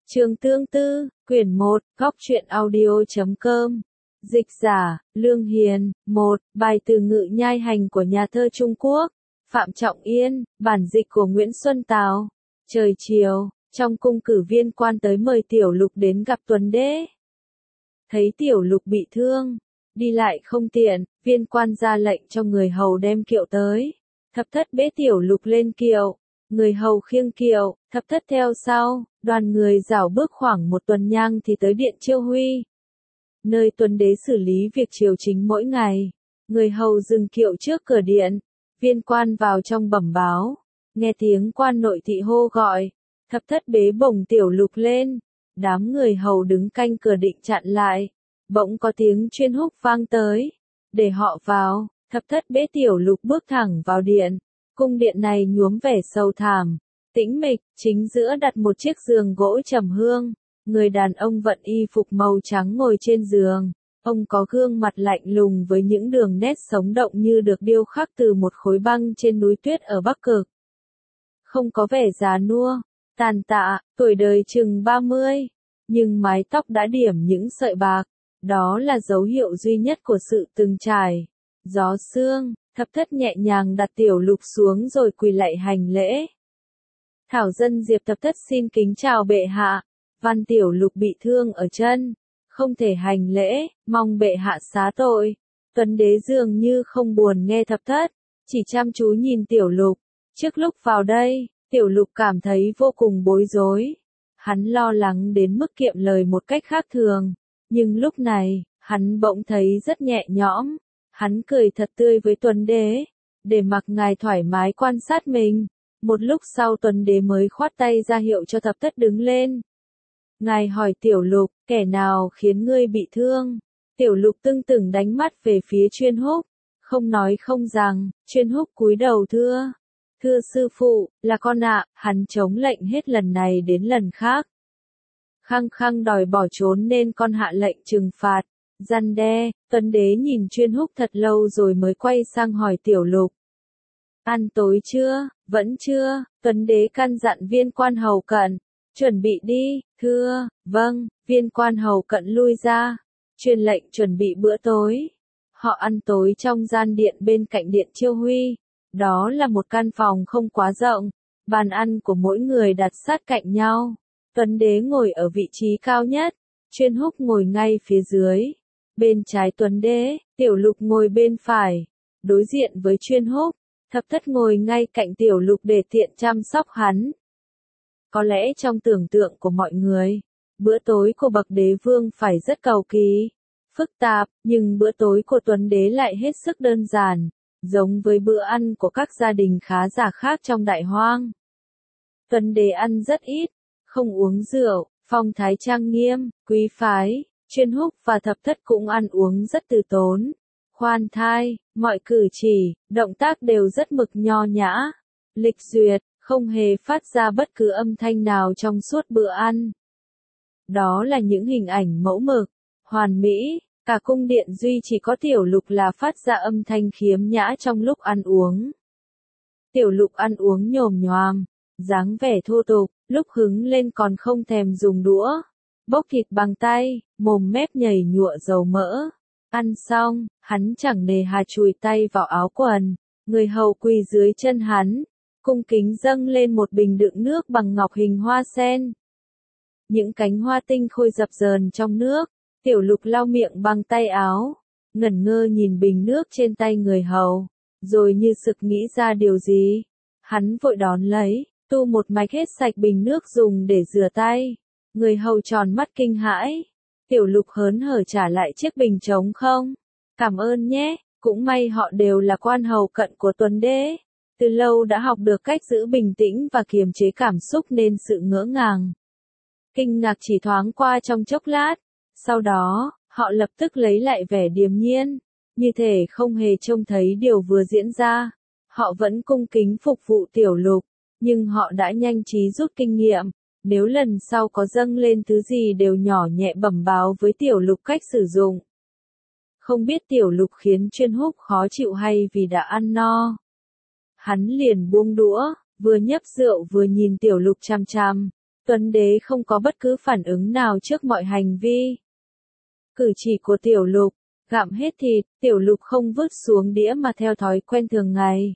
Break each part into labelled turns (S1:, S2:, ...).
S1: Trường Tương Tư, quyển 1, góc truyện audio.com. Dịch giả, Lương Hiền, 1, bài từ ngữ nhai hành của nhà thơ Trung Quốc, Phạm Trọng Yên, bản dịch của Nguyễn Xuân Tào. Trời chiều, trong cung cử viên quan tới mời Tiểu Lục đến gặp Tuấn Đế. Thấy Tiểu Lục bị thương, đi lại không tiện, viên quan ra lệnh cho người hầu đem kiệu tới. Thập thất bế Tiểu Lục lên kiệu, người hầu khiêng kiệu, thập thất theo sau, đoàn người rảo bước khoảng một tuần nhang thì tới điện Chiêu Huy, nơi Tuấn Đế xử lý việc triều chính mỗi ngày. Người hầu dừng kiệu trước cửa điện, viên quan vào trong bẩm báo, nghe tiếng quan nội thị hô gọi, thập thất bế bổng Tiểu Lục lên, đám người hầu đứng canh cửa định chặn lại, bỗng có tiếng chuyên húc vang tới, để họ vào. Thập thất bế Tiểu Lục bước thẳng vào điện, cung điện này nhuốm vẻ sầu thảm, tĩnh mịch, chính giữa đặt một chiếc giường gỗ trầm hương, người đàn ông vận y phục màu trắng ngồi trên giường, ông có gương mặt lạnh lùng với những đường nét sống động như được điêu khắc từ một khối băng trên núi tuyết ở Bắc Cực. Không có vẻ già nua, tàn tạ, tuổi đời chừng 30, nhưng mái tóc đã điểm những sợi bạc, đó là dấu hiệu duy nhất của sự từng trải. Gió sương, thập thất nhẹ nhàng đặt Tiểu Lục xuống rồi quỳ lạy hành lễ. Thảo dân Diệp thập thất xin kính chào bệ hạ, văn Tiểu Lục bị thương ở chân, không thể hành lễ, mong bệ hạ xá tội. Tuấn Đế dường như không buồn nghe thập thất, chỉ chăm chú nhìn Tiểu Lục. Trước lúc vào đây, Tiểu Lục cảm thấy vô cùng bối rối. Hắn lo lắng đến mức kiệm lời một cách khác thường, nhưng lúc này, hắn bỗng thấy rất nhẹ nhõm. Hắn cười thật tươi với Tuấn Đế, để mặc ngài thoải mái quan sát mình. Một lúc sau Tuấn Đế mới khoát tay ra hiệu cho thập thất đứng lên. Ngài hỏi Tiểu Lục, kẻ nào khiến ngươi bị thương? Tiểu Lục tưng tửng đánh mắt về phía chuyên húc, không nói không rằng. Chuyên húc cúi đầu thưa sư phụ, là con ạ. Hắn chống lệnh hết lần này đến lần khác, khăng khăng đòi bỏ trốn nên con hạ lệnh trừng phạt, răn đe. Tuấn Đế nhìn chuyên húc thật lâu rồi mới quay sang hỏi Tiểu Lục. Ăn tối chưa? Vẫn chưa. Tuấn Đế căn dặn viên quan hầu cận, chuẩn bị đi. Thưa, vâng. Viên quan hầu cận lui ra, truyền lệnh chuẩn bị bữa tối. Họ ăn tối trong gian điện bên cạnh điện Chiêu Huy. Đó là một căn phòng không quá rộng, bàn ăn của mỗi người đặt sát cạnh nhau. Tuấn Đế ngồi ở vị trí cao nhất, chuyên húc ngồi ngay phía dưới. Bên trái Tuấn Đế, Tiểu Lục ngồi bên phải, đối diện với chuyên húc. Thập thất ngồi ngay cạnh Tiểu Lục để tiện chăm sóc hắn. Có lẽ trong tưởng tượng của mọi người, bữa tối của bậc đế vương phải rất cầu kỳ, phức tạp, nhưng bữa tối của Tuấn Đế lại hết sức đơn giản, giống với bữa ăn của các gia đình khá giả khác trong Đại Hoang. Tuấn Đế ăn rất ít, không uống rượu, phong thái trang nghiêm, quý phái. Chuyên húc và thập thất cũng ăn uống rất từ tốn, khoan thai, mọi cử chỉ, động tác đều rất mực nho nhã, lịch duyệt, không hề phát ra bất cứ âm thanh nào trong suốt bữa ăn. Đó là những hình ảnh mẫu mực, hoàn mỹ, cả cung điện duy chỉ có Tiểu Lục là phát ra âm thanh khiếm nhã trong lúc ăn uống. Tiểu Lục ăn uống nhồm nhoàm, dáng vẻ thô tục, lúc hứng lên còn không thèm dùng đũa, bốc thịt bằng tay, mồm mép nhảy nhụa dầu mỡ. Ăn xong, hắn chẳng nề hà chùi tay vào áo quần, người hầu quỳ dưới chân hắn, cung kính dâng lên một bình đựng nước bằng ngọc hình hoa sen. Những cánh hoa tinh khôi dập dờn trong nước. Tiểu Lục lau miệng bằng tay áo, ngẩn ngơ nhìn bình nước trên tay người hầu, rồi như sực nghĩ ra điều gì, hắn vội đón lấy, tu một mạch hết sạch bình nước dùng để rửa tay. Người hầu tròn mắt kinh hãi. Tiểu Lục hớn hở trả lại chiếc bình trống không. Cảm ơn nhé, cũng may họ đều là quan hầu cận của Tuấn Đế. Từ lâu đã học được cách giữ bình tĩnh và kiềm chế cảm xúc nên sự ngỡ ngàng, kinh ngạc chỉ thoáng qua trong chốc lát. Sau đó, họ lập tức lấy lại vẻ điềm nhiên, như thể không hề trông thấy điều vừa diễn ra. Họ vẫn cung kính phục vụ Tiểu Lục, nhưng họ đã nhanh trí rút kinh nghiệm. Nếu lần sau có dâng lên thứ gì đều nhỏ nhẹ bẩm báo với Tiểu Lục cách sử dụng. Không biết Tiểu Lục khiến chuyên húc khó chịu hay vì đã ăn no. Hắn liền buông đũa, vừa nhấp rượu vừa nhìn Tiểu Lục chằm chằm. Tuấn Đế không có bất cứ phản ứng nào trước mọi hành vi cử chỉ của Tiểu Lục. Gặm hết thịt, Tiểu Lục không vứt xuống đĩa mà theo thói quen thường ngày.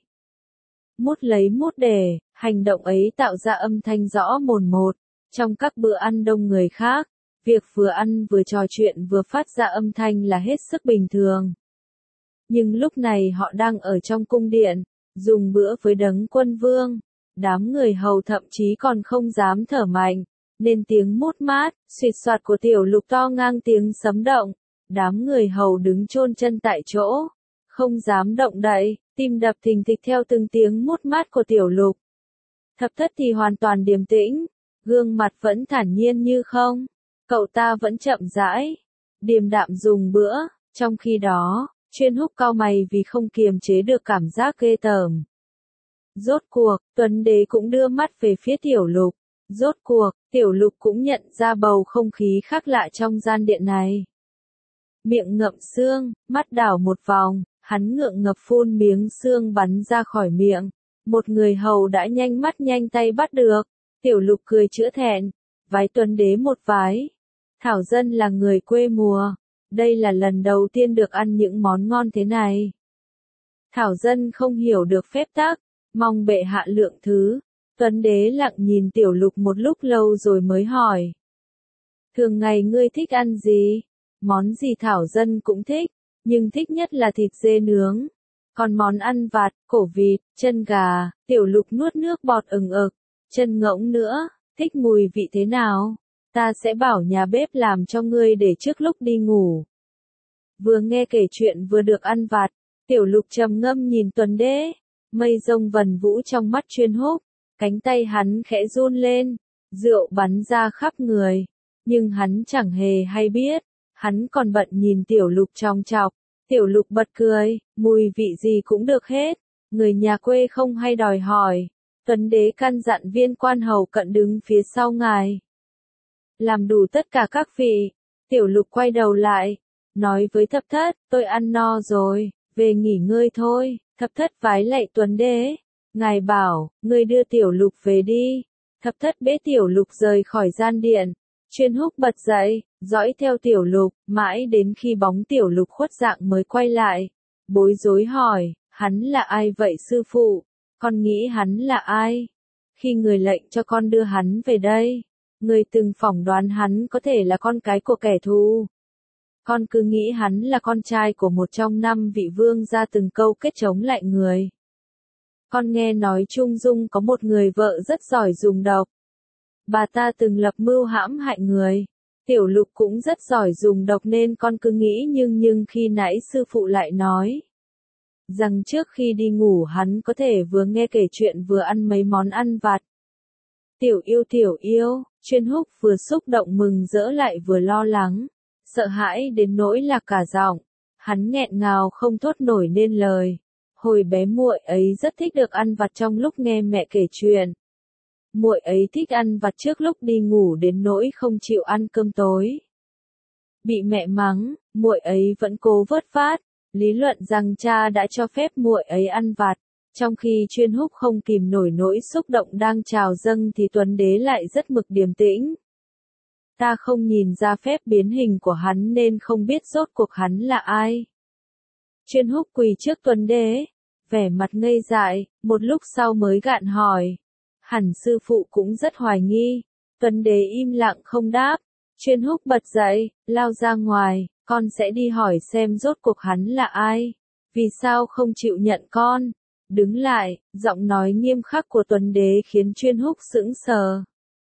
S1: Mút lấy mút để, hành động ấy tạo ra âm thanh rõ mồn một. Trong các bữa ăn đông người khác, việc vừa ăn vừa trò chuyện vừa phát ra âm thanh là hết sức bình thường. Nhưng lúc này họ đang ở trong cung điện, dùng bữa với Đấng Quân Vương. Đám người hầu thậm chí còn không dám thở mạnh, nên tiếng mút mát, xịt xoạt của Tiểu Lục to ngang tiếng sấm động. Đám người hầu đứng chôn chân tại chỗ, không dám động đậy, tim đập thình thịch theo từng tiếng mút mát của Tiểu Lục. Thập Thất thì hoàn toàn điềm tĩnh, gương mặt vẫn thản nhiên như không. Cậu ta vẫn chậm rãi, điềm đạm dùng bữa, trong khi đó, Chuyên Húc cau mày vì không kiềm chế được cảm giác ghê tởm. Rốt cuộc, Tuấn Đế cũng đưa mắt về phía Tiểu Lục. Rốt cuộc, Tiểu Lục cũng nhận ra bầu không khí khác lạ trong gian điện này. Miệng ngậm xương, mắt đảo một vòng, hắn ngượng ngập phun miếng xương bắn ra khỏi miệng. Một người hầu đã nhanh mắt nhanh tay bắt được. Tiểu Lục cười chữa thẹn, vái Tuấn Đế một vái. Thảo dân là người quê mùa, đây là lần đầu tiên được ăn những món ngon thế này. Thảo dân không hiểu được phép tắc, mong bệ hạ lượng thứ. Tuấn Đế lặng nhìn Tiểu Lục một lúc lâu rồi mới hỏi. Thường ngày ngươi thích ăn gì? Món gì Thảo dân cũng thích, nhưng thích nhất là thịt dê nướng. Còn món ăn vặt, cổ vịt, chân gà, Tiểu Lục nuốt nước bọt ừng ực. Chân ngỗng nữa, thích mùi vị thế nào? Ta sẽ bảo nhà bếp làm cho ngươi để trước lúc đi ngủ. Vừa nghe kể chuyện vừa được ăn vặt, Tiểu Lục trầm ngâm nhìn Tuấn Đế. Mây rông vần vũ trong mắt Chuyên Húc, cánh tay hắn khẽ run lên, rượu bắn ra khắp người. Nhưng hắn chẳng hề hay biết, hắn còn bận nhìn Tiểu Lục chòng chọc. Tiểu Lục bật cười, mùi vị gì cũng được hết, người nhà quê không hay đòi hỏi. Tuấn Đế căn dặn viên quan hầu cận đứng phía sau ngài. Làm đủ tất cả các vị. Tiểu Lục quay đầu lại, nói với Thập Thất, tôi ăn no rồi, về nghỉ ngơi thôi. Thập Thất vái lạy Tuấn Đế. Ngài bảo, ngươi đưa Tiểu Lục về đi. Thập Thất bế Tiểu Lục rời khỏi gian điện. Chuyên Húc bật dậy, dõi theo Tiểu Lục, mãi đến khi bóng Tiểu Lục khuất dạng mới quay lại. Bối rối hỏi, hắn là ai vậy sư phụ? Con nghĩ hắn là ai? Khi người lệnh cho con đưa hắn về đây, người từng phỏng đoán hắn có thể là con cái của kẻ thù. Con cứ nghĩ hắn là con trai của một trong 5 vị vương gia từng câu kết chống lại người. Con nghe nói Trung Dung có một người vợ rất giỏi dùng độc. Bà ta từng lập mưu hãm hại người. Tiểu Lục cũng rất giỏi dùng độc nên con cứ nghĩ nhưng khi nãy sư phụ lại nói rằng trước khi đi ngủ hắn có thể vừa nghe kể chuyện vừa ăn mấy món ăn vặt. Tiểu yêu, Chuyên Húc vừa xúc động mừng rỡ lại vừa lo lắng, sợ hãi đến nỗi lạc cả giọng. Hắn nghẹn ngào không thốt nổi nên lời. Hồi bé muội ấy rất thích được ăn vặt trong lúc nghe mẹ kể chuyện. Muội ấy thích ăn vặt trước lúc đi ngủ đến nỗi không chịu ăn cơm tối. Bị mẹ mắng, muội ấy vẫn cố vớt vát, lý luận rằng cha đã cho phép muội ấy ăn vặt. Trong khi Chuyên Húc không kìm nổi nỗi xúc động đang trào dâng thì Tuấn Đế lại rất mực điềm tĩnh. Ta không nhìn ra phép biến hình của hắn nên không biết rốt cuộc hắn là ai. Chuyên Húc quỳ trước Tuấn Đế, vẻ mặt ngây dại, một lúc sau mới gạn hỏi. Hẳn sư phụ cũng rất hoài nghi. Tuấn Đế im lặng không đáp. Chuyên Húc bật dậy, lao ra ngoài, con sẽ đi hỏi xem rốt cuộc hắn là ai. Vì sao không chịu nhận con? Đứng lại, giọng nói nghiêm khắc của Tuấn Đế khiến Chuyên Húc sững sờ.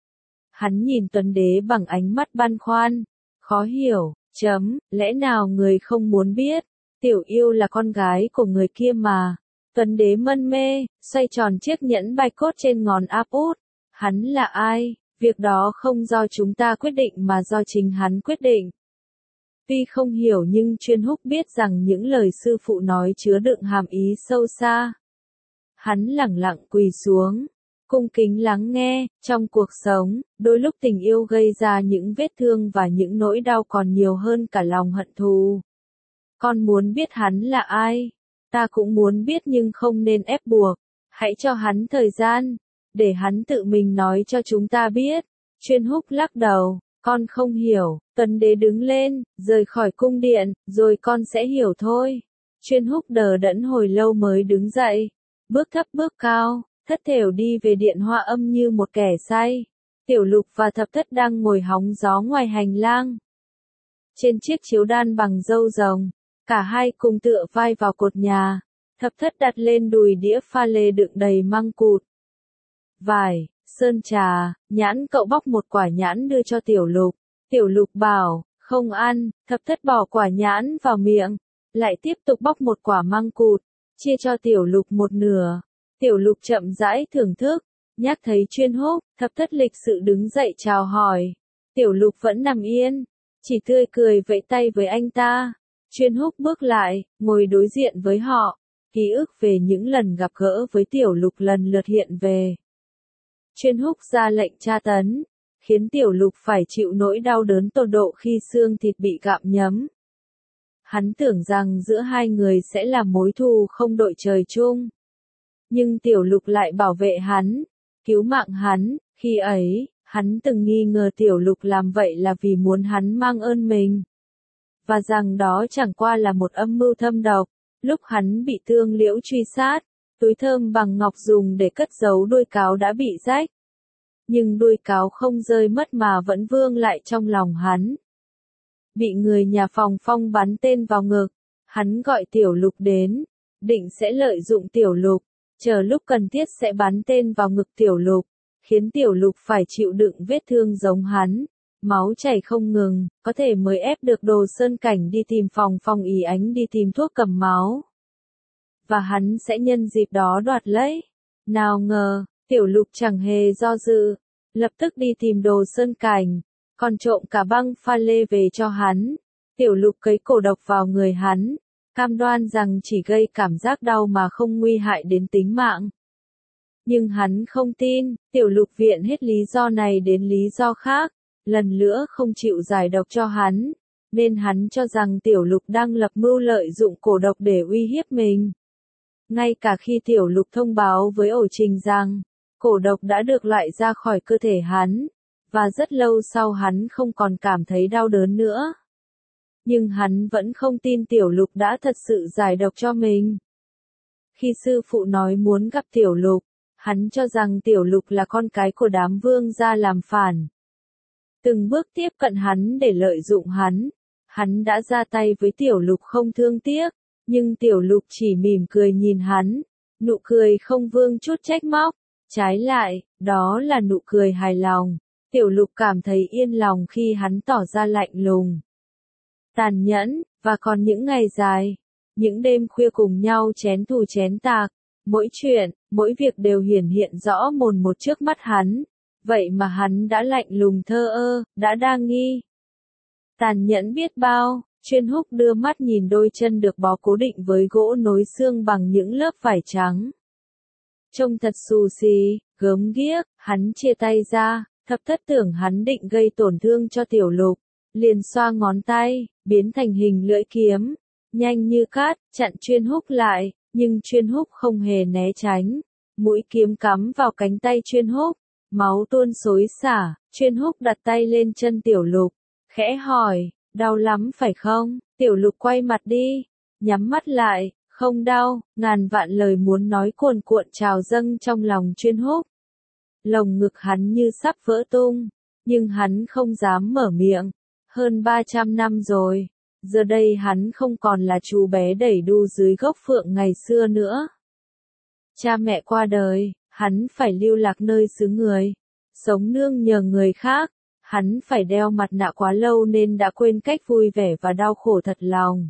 S1: Hắn nhìn Tuấn Đế bằng ánh mắt băn khoăn, khó hiểu, lẽ nào người không muốn biết, Tiểu Yêu là con gái của người kia mà. Tuấn Đế mân mê, xoay tròn chiếc nhẫn bạch cốt trên ngón áp út. Hắn là ai? Việc đó không do chúng ta quyết định mà do chính hắn quyết định. Tuy không hiểu nhưng Chuyên Húc biết rằng những lời sư phụ nói chứa đựng hàm ý sâu xa. Hắn lẳng lặng quỳ xuống, cung kính lắng nghe. Trong cuộc sống, đôi lúc tình yêu gây ra những vết thương và những nỗi đau còn nhiều hơn cả lòng hận thù. Con muốn biết hắn là ai? Ta cũng muốn biết nhưng không nên ép buộc. Hãy cho hắn thời gian, để hắn tự mình nói cho chúng ta biết. Chuyên Húc lắc đầu, con không hiểu. Tuấn Đế đứng lên, rời khỏi cung điện, rồi con sẽ hiểu thôi. Chuyên Húc đờ đẫn hồi lâu mới đứng dậy, bước thấp bước cao, thất thểu đi về điện Hoa Âm như một kẻ say. Tiểu Lục và Thập Thất đang ngồi hóng gió ngoài hành lang. Trên chiếc chiếu đan bằng râu rồng, cả hai cùng tựa vai vào cột nhà. Thập Thất đặt lên đùi đĩa pha lê đựng đầy măng cụt, vải, sơn trà, nhãn. Cậu bóc một quả nhãn đưa cho Tiểu Lục. Tiểu Lục bảo, không ăn. Thập Thất bỏ quả nhãn vào miệng, lại tiếp tục bóc một quả măng cụt, chia cho Tiểu Lục một nửa. Tiểu Lục chậm rãi thưởng thức, nhắc thấy Chuyên Húc, Thập Thất lịch sự đứng dậy chào hỏi. Tiểu Lục vẫn nằm yên, chỉ tươi cười vẫy tay với anh ta. Chuyên Húc bước lại, ngồi đối diện với họ. Ký ức về những lần gặp gỡ với Tiểu Lục lần lượt hiện về. Chuyên Húc ra lệnh tra tấn, khiến Tiểu Lục phải chịu nỗi đau đớn tột độ khi xương thịt bị gặm nhấm. Hắn tưởng rằng giữa hai người sẽ là mối thù không đội trời chung. Nhưng Tiểu Lục lại bảo vệ hắn, cứu mạng hắn. Khi ấy, hắn từng nghi ngờ Tiểu Lục làm vậy là vì muốn hắn mang ơn mình, và rằng đó chẳng qua là một âm mưu thâm độc. Lúc hắn bị Tương Liễu truy sát, túi thơm bằng ngọc dùng để cất giấu đuôi cáo đã bị rách. Nhưng đuôi cáo không rơi mất mà vẫn vương lại trong lòng hắn. Bị người nhà phòng Phong bắn tên vào ngực, hắn gọi Tiểu Lục đến, định sẽ lợi dụng Tiểu Lục, chờ lúc cần thiết sẽ bắn tên vào ngực Tiểu Lục, khiến Tiểu Lục phải chịu đựng vết thương giống hắn, máu chảy không ngừng, có thể mới ép được Đồ Sơn Cảnh đi tìm phòng Phong Ý Ánh đi tìm thuốc cầm máu. Và hắn sẽ nhân dịp đó đoạt lấy. Nào ngờ, Tiểu Lục chẳng hề do dự, lập tức đi tìm Đồ Sơn Cảnh, còn trộm cả băng pha lê về cho hắn. Tiểu Lục cấy cổ độc vào người hắn, cam đoan rằng chỉ gây cảm giác đau mà không nguy hại đến tính mạng. Nhưng hắn không tin. Tiểu Lục viện hết lý do này đến lý do khác, lần nữa không chịu giải độc cho hắn, nên hắn cho rằng Tiểu Lục đang lập mưu lợi dụng cổ độc để uy hiếp mình. Ngay cả khi Tiểu Lục thông báo với Ổ Trình rằng cổ độc đã được loại ra khỏi cơ thể hắn, và rất lâu sau hắn không còn cảm thấy đau đớn nữa. Nhưng hắn vẫn không tin Tiểu Lục đã thật sự giải độc cho mình. Khi sư phụ nói muốn gặp Tiểu Lục, hắn cho rằng Tiểu Lục là con cái của đám vương gia làm phản. Từng bước tiếp cận hắn để lợi dụng hắn đã ra tay với Tiểu Lục không thương tiếc, nhưng Tiểu Lục chỉ mỉm cười nhìn hắn, nụ cười không vương chút trách móc, trái lại, đó là nụ cười hài lòng. Tiểu Lục cảm thấy yên lòng khi hắn tỏ ra lạnh lùng, tàn nhẫn, và còn những ngày dài, những đêm khuya cùng nhau chén thù chén tạc, mỗi chuyện, mỗi việc đều hiển hiện rõ mồn một trước mắt hắn. Vậy mà hắn đã lạnh lùng thờ ơ, đã đa nghi, tàn nhẫn biết bao. Chuyên Húc đưa mắt nhìn đôi chân được bó cố định với gỗ nối xương bằng những lớp vải trắng. Trông thật xù xì, gớm ghiếc. Hắn chia tay ra. Thập Thất tưởng hắn định gây tổn thương cho Tiểu Lục, liền xoa ngón tay, biến thành hình lưỡi kiếm, nhanh như cát, chặn Chuyên Húc lại, nhưng Chuyên Húc không hề né tránh. Mũi kiếm cắm vào cánh tay Chuyên Húc, máu tuôn xối xả. Chuyên Húc đặt tay lên chân Tiểu Lục, khẽ hỏi, đau lắm phải không? Tiểu Lục quay mặt đi, nhắm mắt lại, không đau. Ngàn vạn lời muốn nói cuồn cuộn trào dâng trong lòng Chuyên Húc. Lồng ngực hắn như sắp vỡ tung, nhưng hắn không dám mở miệng. Hơn 300 năm rồi, giờ đây hắn không còn là chú bé đẩy đu dưới gốc phượng ngày xưa nữa. Cha mẹ qua đời, hắn phải lưu lạc nơi xứ người, sống nương nhờ người khác. Hắn phải đeo mặt nạ quá lâu nên đã quên cách vui vẻ và đau khổ thật lòng.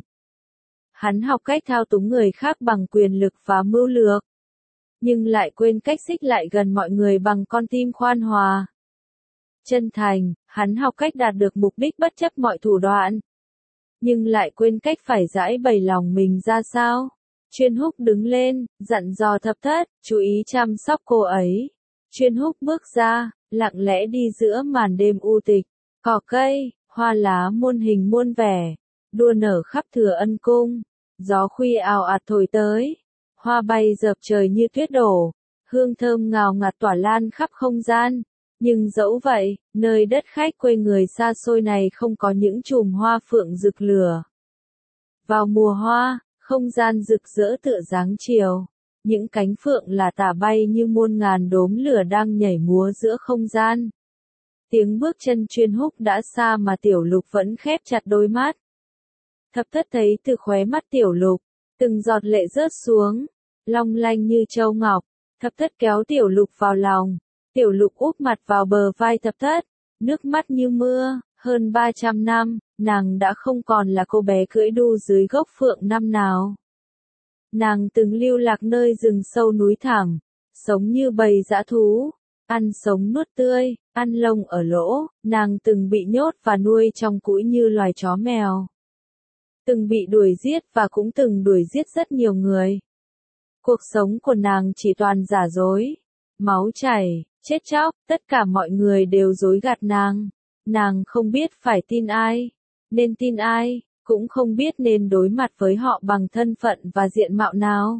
S1: Hắn học cách thao túng người khác bằng quyền lực và mưu lược, nhưng lại quên cách xích lại gần mọi người bằng con tim khoan hòa, chân thành. Hắn học cách đạt được mục đích bất chấp mọi thủ đoạn, nhưng lại quên cách phải giải bày lòng mình ra sao. Chuyên Húc đứng lên, dặn dò Thập Thất, chú ý chăm sóc cô ấy. Chuyên Húc bước ra, lặng lẽ đi giữa màn đêm u tịch. Cỏ cây, hoa lá muôn hình muôn vẻ, đua nở khắp Thừa Ân cung. Gió khuya ào ạt thổi tới, hoa bay dợp trời như tuyết đổ, hương thơm ngào ngạt tỏa lan khắp không gian. Nhưng dẫu vậy, nơi đất khách quê người xa xôi này không có những chùm hoa phượng rực lửa. Vào mùa hoa, không gian rực rỡ tựa dáng chiều. Những cánh phượng là tả bay như muôn ngàn đốm lửa đang nhảy múa giữa không gian. Tiếng bước chân Chuyên Húc đã xa mà Tiểu Lục vẫn khép chặt đôi mắt. Thập thất thấy từ khóe mắt Tiểu Lục, từng giọt lệ rớt xuống, long lanh như châu ngọc. Thập thất kéo Tiểu Lục vào lòng. Tiểu Lục úp mặt vào bờ vai thập thất, nước mắt như mưa. Hơn 300 năm, nàng đã không còn là cô bé cưỡi đu dưới gốc phượng năm nào. Nàng từng lưu lạc nơi rừng sâu núi thẳm, sống như bầy dã thú, ăn sống nuốt tươi, ăn lông ở lỗ. Nàng từng bị nhốt và nuôi trong cũi như loài chó mèo. Từng bị đuổi giết và cũng từng đuổi giết rất nhiều người. Cuộc sống của nàng chỉ toàn giả dối, máu chảy, chết chóc, tất cả mọi người đều dối gạt nàng. Nàng không biết phải tin ai, nên tin ai, cũng không biết nên đối mặt với họ bằng thân phận và diện mạo nào.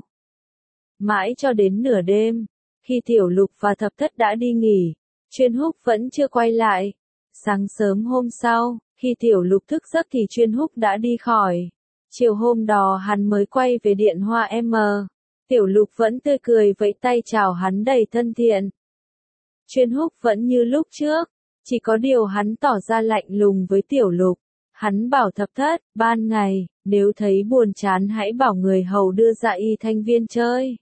S1: Mãi cho đến nửa đêm, khi Tiểu Lục và thập thất đã đi nghỉ, Chuyên Húc vẫn chưa quay lại. Sáng sớm hôm sau, khi Tiểu Lục thức giấc thì Chuyên Húc đã đi khỏi. Chiều hôm đó hắn mới quay về Điện Hoa M. Tiểu Lục vẫn tươi cười vẫy tay chào hắn đầy thân thiện. Chuyên Húc vẫn như lúc trước, chỉ có điều hắn tỏ ra lạnh lùng với Tiểu Lục. Hắn bảo thập thất, ban ngày, nếu thấy buồn chán hãy bảo người hầu đưa ra Y Thanh Viên chơi.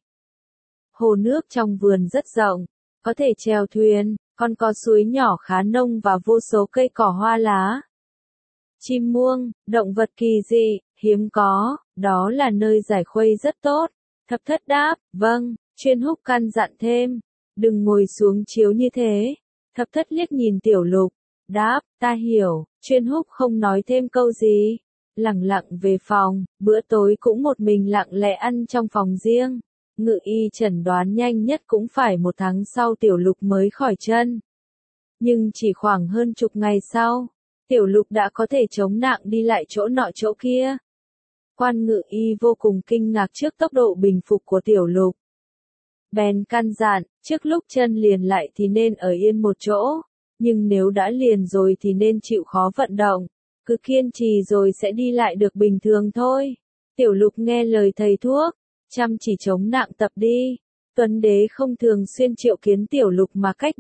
S1: Hồ nước trong vườn rất rộng, có thể chèo thuyền, còn có suối nhỏ khá nông và vô số cây cỏ hoa lá. Chim muông, động vật kỳ dị, hiếm có, đó là nơi giải khuây rất tốt. Thập thất đáp, vâng. Chuyên Húc căn dặn thêm, đừng ngồi xuống chiếu như thế. Thập thất liếc nhìn Tiểu Lục, đáp, ta hiểu. Chuyên Húc không nói thêm câu gì, lẳng lặng về phòng. Bữa tối cũng một mình lặng lẽ ăn trong phòng riêng. Ngự y chẩn đoán nhanh nhất cũng phải 1 tháng sau Tiểu Lục mới khỏi chân. Nhưng chỉ khoảng hơn chục ngày sau, Tiểu Lục đã có thể chống nặng đi lại chỗ nọ chỗ kia. Quan ngự y vô cùng kinh ngạc trước tốc độ bình phục của Tiểu Lục. Bèn căn dặn, trước lúc chân liền lại thì nên ở yên một chỗ, nhưng nếu đã liền rồi thì nên chịu khó vận động, cứ kiên trì rồi sẽ đi lại được bình thường thôi. Tiểu Lục nghe lời thầy thuốc, chăm chỉ chống nặng tập đi. Tuấn Đế không thường xuyên triệu kiến Tiểu Lục mà cách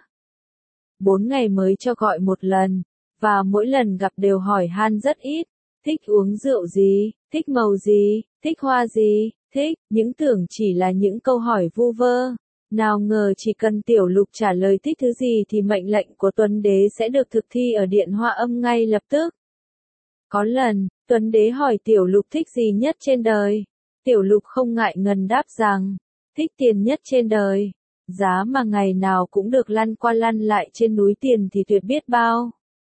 S1: 3-4 ngày mới cho gọi một lần, và mỗi lần gặp đều hỏi han rất ít. Thích uống rượu gì, thích màu gì, thích hoa gì, thích, những tưởng chỉ là những câu hỏi vu vơ. Nào ngờ chỉ cần Tiểu Lục trả lời thích thứ gì thì mệnh lệnh của Tuấn Đế sẽ được thực thi ở Điện Hoa Âm ngay lập tức. Có lần, Tuấn Đế hỏi Tiểu Lục thích gì nhất trên đời. Tiểu Lục không ngại ngần đáp rằng, thích tiền nhất trên đời. Giá mà ngày nào cũng được lăn qua lăn lại trên núi tiền thì tuyệt biết bao.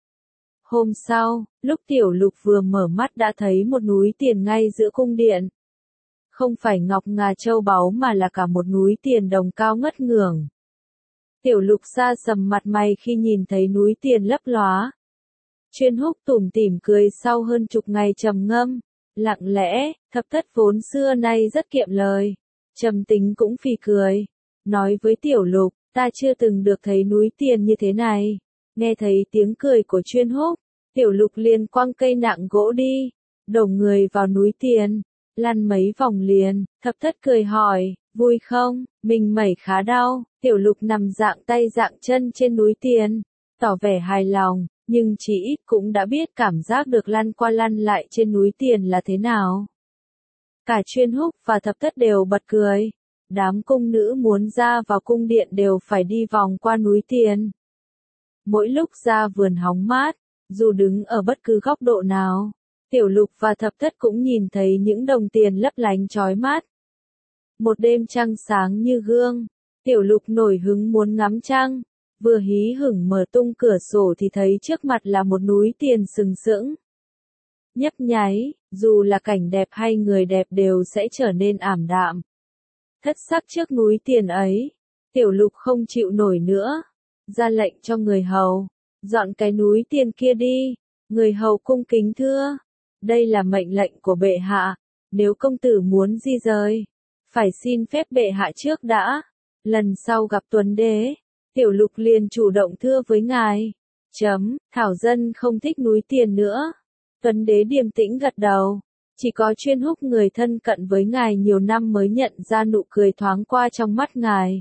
S1: Hôm sau, lúc Tiểu Lục vừa mở mắt đã thấy một núi tiền ngay giữa cung điện. Không phải ngọc ngà châu báu mà là cả một núi tiền đồng cao ngất ngưởng. Tiểu Lục sa sầm mặt mày khi nhìn thấy núi tiền lấp lóa. Chuyên Húc tủm tỉm cười sau hơn chục ngày trầm ngâm, lặng lẽ. Thập thất vốn xưa nay rất kiệm lời, trầm tính cũng phì cười, nói với Tiểu Lục, ta chưa từng được thấy núi tiền như thế này. Nghe thấy tiếng cười của Chuyên Húc, Tiểu Lục liền quăng cây nặng gỗ đi, đổ người vào núi tiền, lăn mấy vòng liền. Thập thất cười hỏi, vui không? Mình mẩy khá đau. Tiểu Lục nằm dạng tay dạng chân trên núi tiền, tỏ vẻ hài lòng, nhưng chỉ ít cũng đã biết cảm giác được lăn qua lăn lại trên núi tiền là thế nào. Cả Chuyên Húc và thập thất đều bật cười. Đám cung nữ muốn ra vào cung điện đều phải đi vòng qua núi tiền. Mỗi lúc ra vườn hóng mát, dù đứng ở bất cứ góc độ nào, Tiểu Lục và thập thất cũng nhìn thấy những đồng tiền lấp lánh chói mắt. Một đêm trăng sáng như gương, Tiểu Lục nổi hứng muốn ngắm trăng, vừa hí hửng mở tung cửa sổ thì thấy trước mặt là một núi tiền sừng sững. Nhấp nháy, dù là cảnh đẹp hay người đẹp đều sẽ trở nên ảm đạm. Thất sắc trước núi tiền ấy, Tiểu Lục không chịu nổi nữa, ra lệnh cho người hầu, dọn cái núi tiền kia đi. Người hầu cung kính thưa, đây là mệnh lệnh của bệ hạ, nếu công tử muốn di rời, phải xin phép bệ hạ trước đã. Lần sau gặp Tuấn Đế, Tiểu Lục liền chủ động thưa với ngài. Thảo dân không thích núi tiền nữa. Tuấn Đế điềm tĩnh gật đầu. Chỉ có Chuyên Húc người thân cận với ngài nhiều năm mới nhận ra nụ cười thoáng qua trong mắt ngài.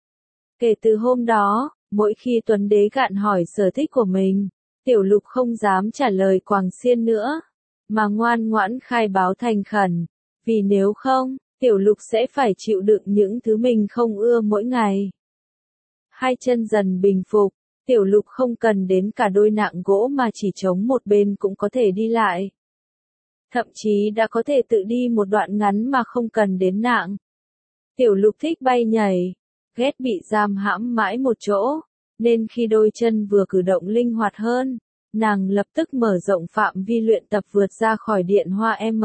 S1: Kể từ hôm đó, mỗi khi Tuấn Đế gạn hỏi sở thích của mình, Tiểu Lục không dám trả lời quàng xiên nữa, mà ngoan ngoãn khai báo thành khẩn, vì nếu không, Tiểu Lục sẽ phải chịu đựng những thứ mình không ưa mỗi ngày. Hai chân dần bình phục, Tiểu Lục không cần đến cả đôi nạng gỗ mà chỉ chống một bên cũng có thể đi lại. Thậm chí đã có thể tự đi một đoạn ngắn mà không cần đến nạng. Tiểu Lục thích bay nhảy, ghét bị giam hãm mãi một chỗ, nên khi đôi chân vừa cử động linh hoạt hơn, nàng lập tức mở rộng phạm vi luyện tập vượt ra khỏi điện hoa M.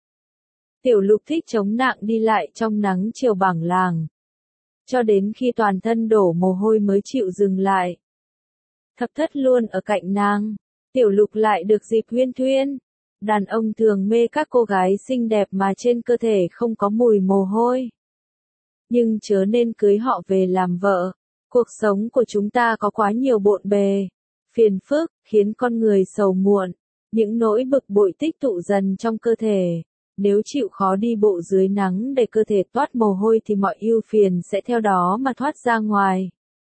S1: Tiểu Lục thích chống nạng đi lại trong nắng chiều bảng làng, cho đến khi toàn thân đổ mồ hôi mới chịu dừng lại. Thập Thất luôn ở cạnh nàng, Tiểu Lục lại được dịp huyên thuyên. Đàn ông thường mê các cô gái xinh đẹp mà trên cơ thể không có mùi mồ hôi. Nhưng chớ nên cưới họ về làm vợ. Cuộc sống của chúng ta có quá nhiều bộn bề, phiền phức, khiến con người sầu muộn. Những nỗi bực bội tích tụ dần trong cơ thể. Nếu chịu khó đi bộ dưới nắng để cơ thể toát mồ hôi thì mọi ưu phiền sẽ theo đó mà thoát ra ngoài.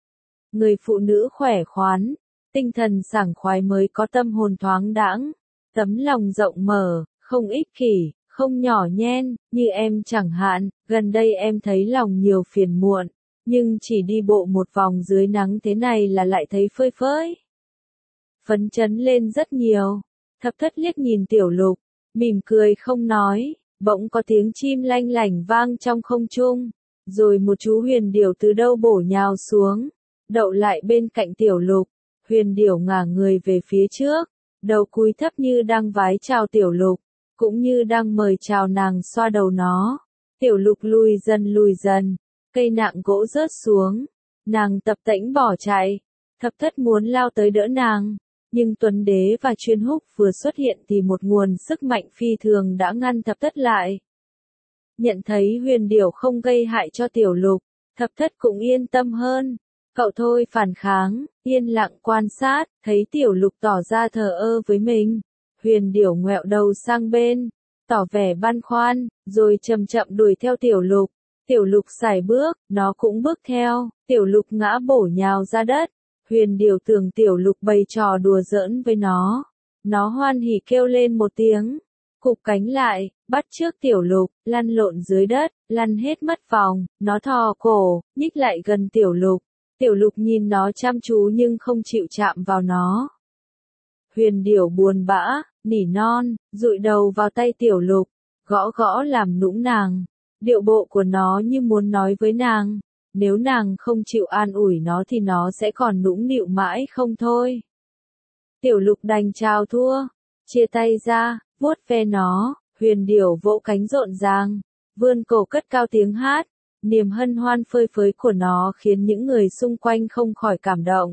S1: Người phụ nữ khỏe khoắn, tinh thần sảng khoái mới có tâm hồn thoáng đãng, tấm lòng rộng mở, không ích kỷ, không nhỏ nhen, như em chẳng hạn, gần đây em thấy lòng nhiều phiền muộn, nhưng chỉ đi bộ một vòng dưới nắng thế này là lại thấy phơi phới. Phấn chấn lên rất nhiều. Thập Thất liếc nhìn Tiểu Lục, mỉm cười không nói, bỗng có tiếng chim lanh lảnh vang trong không trung, rồi một chú huyền điểu từ đâu bổ nhào xuống, đậu lại bên cạnh Tiểu Lục. Huyền điểu ngả người về phía trước, đầu cúi thấp như đang vái chào Tiểu Lục, cũng như đang mời chào nàng xoa đầu nó. Tiểu Lục lùi dần, cây nạng gỗ rớt xuống, nàng tập tễnh bỏ chạy. Thập Thất muốn lao tới đỡ nàng, nhưng Tuấn Đế và Chuyên Húc vừa xuất hiện thì một nguồn sức mạnh phi thường đã ngăn Thập Thất lại. Nhận thấy huyền điểu không gây hại cho Tiểu Lục, Thập Thất cũng yên tâm hơn. Cậu thôi phản kháng, yên lặng quan sát, thấy Tiểu Lục tỏ ra thờ ơ với mình. Huyền điểu ngoẹo đầu sang bên, tỏ vẻ băn khoăn, rồi chậm chậm đuổi theo Tiểu Lục. Tiểu Lục sải bước, nó cũng bước theo, Tiểu Lục ngã bổ nhào ra đất. Huyền điểu tưởng Tiểu Lục bày trò đùa giỡn với nó. Nó hoan hỉ kêu lên một tiếng, cụp cánh lại, bắt chước Tiểu Lục, lăn lộn dưới đất, lăn hết mất vòng, nó thò cổ, nhích lại gần Tiểu Lục. Tiểu Lục nhìn nó chăm chú nhưng không chịu chạm vào nó. Huyền điểu buồn bã, nỉ non, dụi đầu vào tay Tiểu Lục, gõ gõ làm nũng nàng. Điệu bộ của nó như muốn nói với nàng, nếu nàng không chịu an ủi nó thì nó sẽ còn nũng nịu mãi không thôi. Tiểu Lục đành chào thua, chia tay ra, vuốt ve nó, huyền điểu vỗ cánh rộn ràng, vươn cổ cất cao tiếng hát. Niềm hân hoan phơi phới của nó khiến những người xung quanh không khỏi cảm động.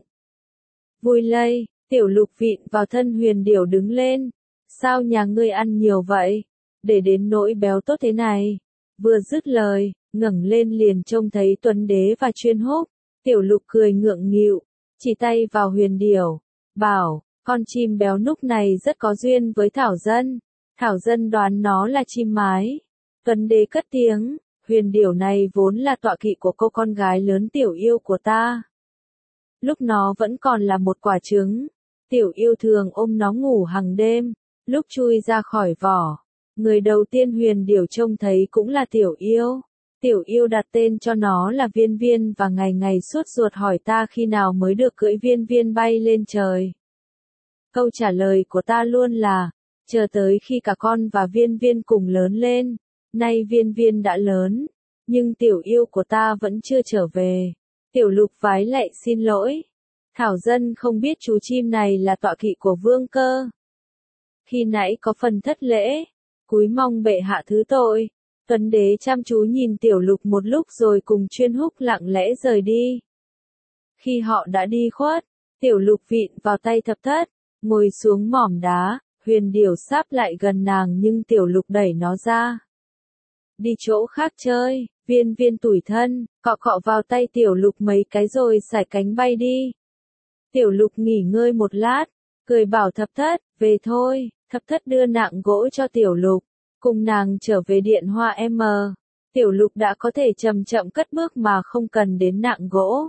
S1: Vui lây, Tiểu Lục vịn vào thân huyền điểu đứng lên. Sao nhà ngươi ăn nhiều vậy? Để đến nỗi béo tốt thế này. Vừa dứt lời, ngẩng lên liền trông thấy Tuấn Đế và Chuyên Húc. Tiểu Lục cười ngượng nghịu, chỉ tay vào huyền điểu, bảo, con chim béo núc này rất có duyên với Thảo Dân. Thảo Dân đoán nó là chim mái. Tuấn Đế cất tiếng. Huyền điểu này vốn là tọa kỵ của cô con gái lớn Tiểu Yêu của ta. Lúc nó vẫn còn là một quả trứng, Tiểu Yêu thường ôm nó ngủ hàng đêm, lúc chui ra khỏi vỏ. Người đầu tiên huyền điểu trông thấy cũng là Tiểu Yêu. Tiểu Yêu đặt tên cho nó là Viên Viên và ngày ngày suốt ruột hỏi ta khi nào mới được cưỡi Viên Viên bay lên trời. Câu trả lời của ta luôn là, chờ tới khi cả con và Viên Viên cùng lớn lên. Nay Viên Viên đã lớn, nhưng Tiểu Yêu của ta vẫn chưa trở về. Tiểu Lục vái lạy xin lỗi. Thảo Dân không biết chú chim này là tọa kỵ của Vương Cơ. Khi nãy có phần thất lễ, cúi mong bệ hạ thứ tội. Tuấn Đế chăm chú nhìn Tiểu Lục một lúc rồi cùng Chuyên Húc lặng lẽ rời đi. Khi họ đã đi khuất, Tiểu Lục vịn vào tay Thập Thất, ngồi xuống mỏm đá, huyền điểu sáp lại gần nàng nhưng Tiểu Lục đẩy nó ra. Đi chỗ khác chơi, viên viên tủi thân, cọ cọ vào tay Tiểu Lục mấy cái rồi sải cánh bay đi. Tiểu Lục nghỉ ngơi một lát, cười bảo Thập Thất, về thôi. Thập Thất đưa nạng gỗ cho Tiểu Lục, cùng nàng trở về điện hoa M. Tiểu Lục đã có thể chậm chậm cất bước mà không cần đến nạng gỗ.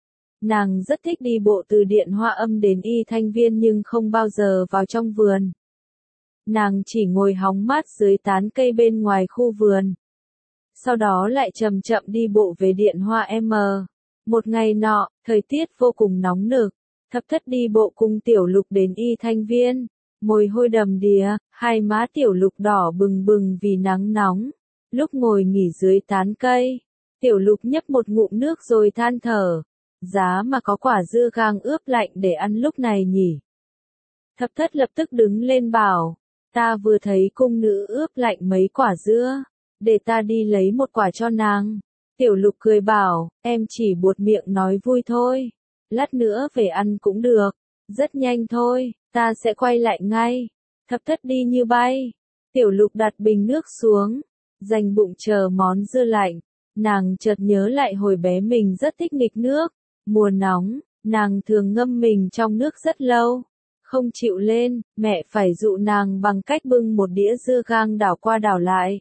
S1: Nàng rất thích đi bộ từ điện hoa âm đến Y Thanh Viên nhưng không bao giờ vào trong vườn. Nàng chỉ ngồi hóng mát dưới tán cây bên ngoài khu vườn. Sau đó lại chậm chậm đi bộ về điện hoa M. Một ngày nọ, thời tiết vô cùng nóng nực. Thập Thất đi bộ cùng Tiểu Lục đến Y Thanh Viên. Mồ hôi đầm đìa, hai má Tiểu Lục đỏ bừng bừng vì nắng nóng. Lúc ngồi nghỉ dưới tán cây, Tiểu Lục nhấp một ngụm nước rồi than thở. Giá mà có quả dưa gang ướp lạnh để ăn lúc này nhỉ. Thập Thất lập tức đứng lên bảo, ta vừa thấy cung nữ ướp lạnh mấy quả dưa, để ta đi lấy một quả cho nàng. Tiểu Lục cười bảo, em chỉ buột miệng nói vui thôi, lát nữa về ăn cũng được, rất nhanh thôi, ta sẽ quay lại ngay. Thập Thất đi như bay. Tiểu Lục đặt bình nước xuống, dành bụng chờ món dưa lạnh. Nàng chợt nhớ lại hồi bé mình rất thích nghịch nước. Mùa nóng, nàng thường ngâm mình trong nước rất lâu. Không chịu lên, mẹ phải dụ nàng bằng cách bưng một đĩa dưa gang đảo qua đảo lại.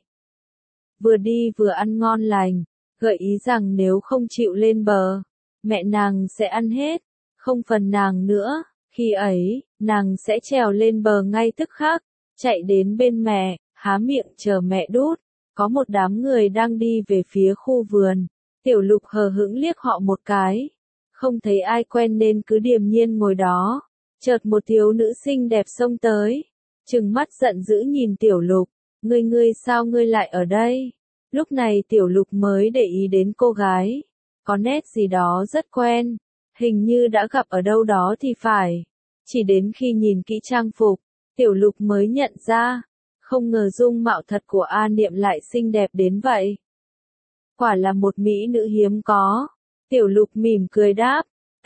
S1: Vừa đi vừa ăn ngon lành, gợi ý rằng nếu không chịu lên bờ, mẹ nàng sẽ ăn hết, không phần nàng nữa. Khi ấy, nàng sẽ trèo lên bờ ngay tức khắc, chạy đến bên mẹ, há miệng chờ mẹ đút. Có một đám người đang đi về phía khu vườn. Tiểu Lục hờ hững liếc họ một cái. Không thấy ai quen nên cứ điềm nhiên ngồi đó. Chợt một thiếu nữ xinh đẹp xông tới. Trừng mắt giận dữ nhìn Tiểu Lục. Ngươi sao ngươi lại ở đây? Lúc này Tiểu Lục mới để ý đến cô gái. Có nét gì đó rất quen. Hình như đã gặp ở đâu đó thì phải. Chỉ đến khi nhìn kỹ trang phục, Tiểu Lục mới nhận ra. Không ngờ dung mạo thật của A Niệm lại xinh đẹp đến vậy. Quả là một mỹ nữ hiếm có. Tiểu Lục mỉm cười đáp.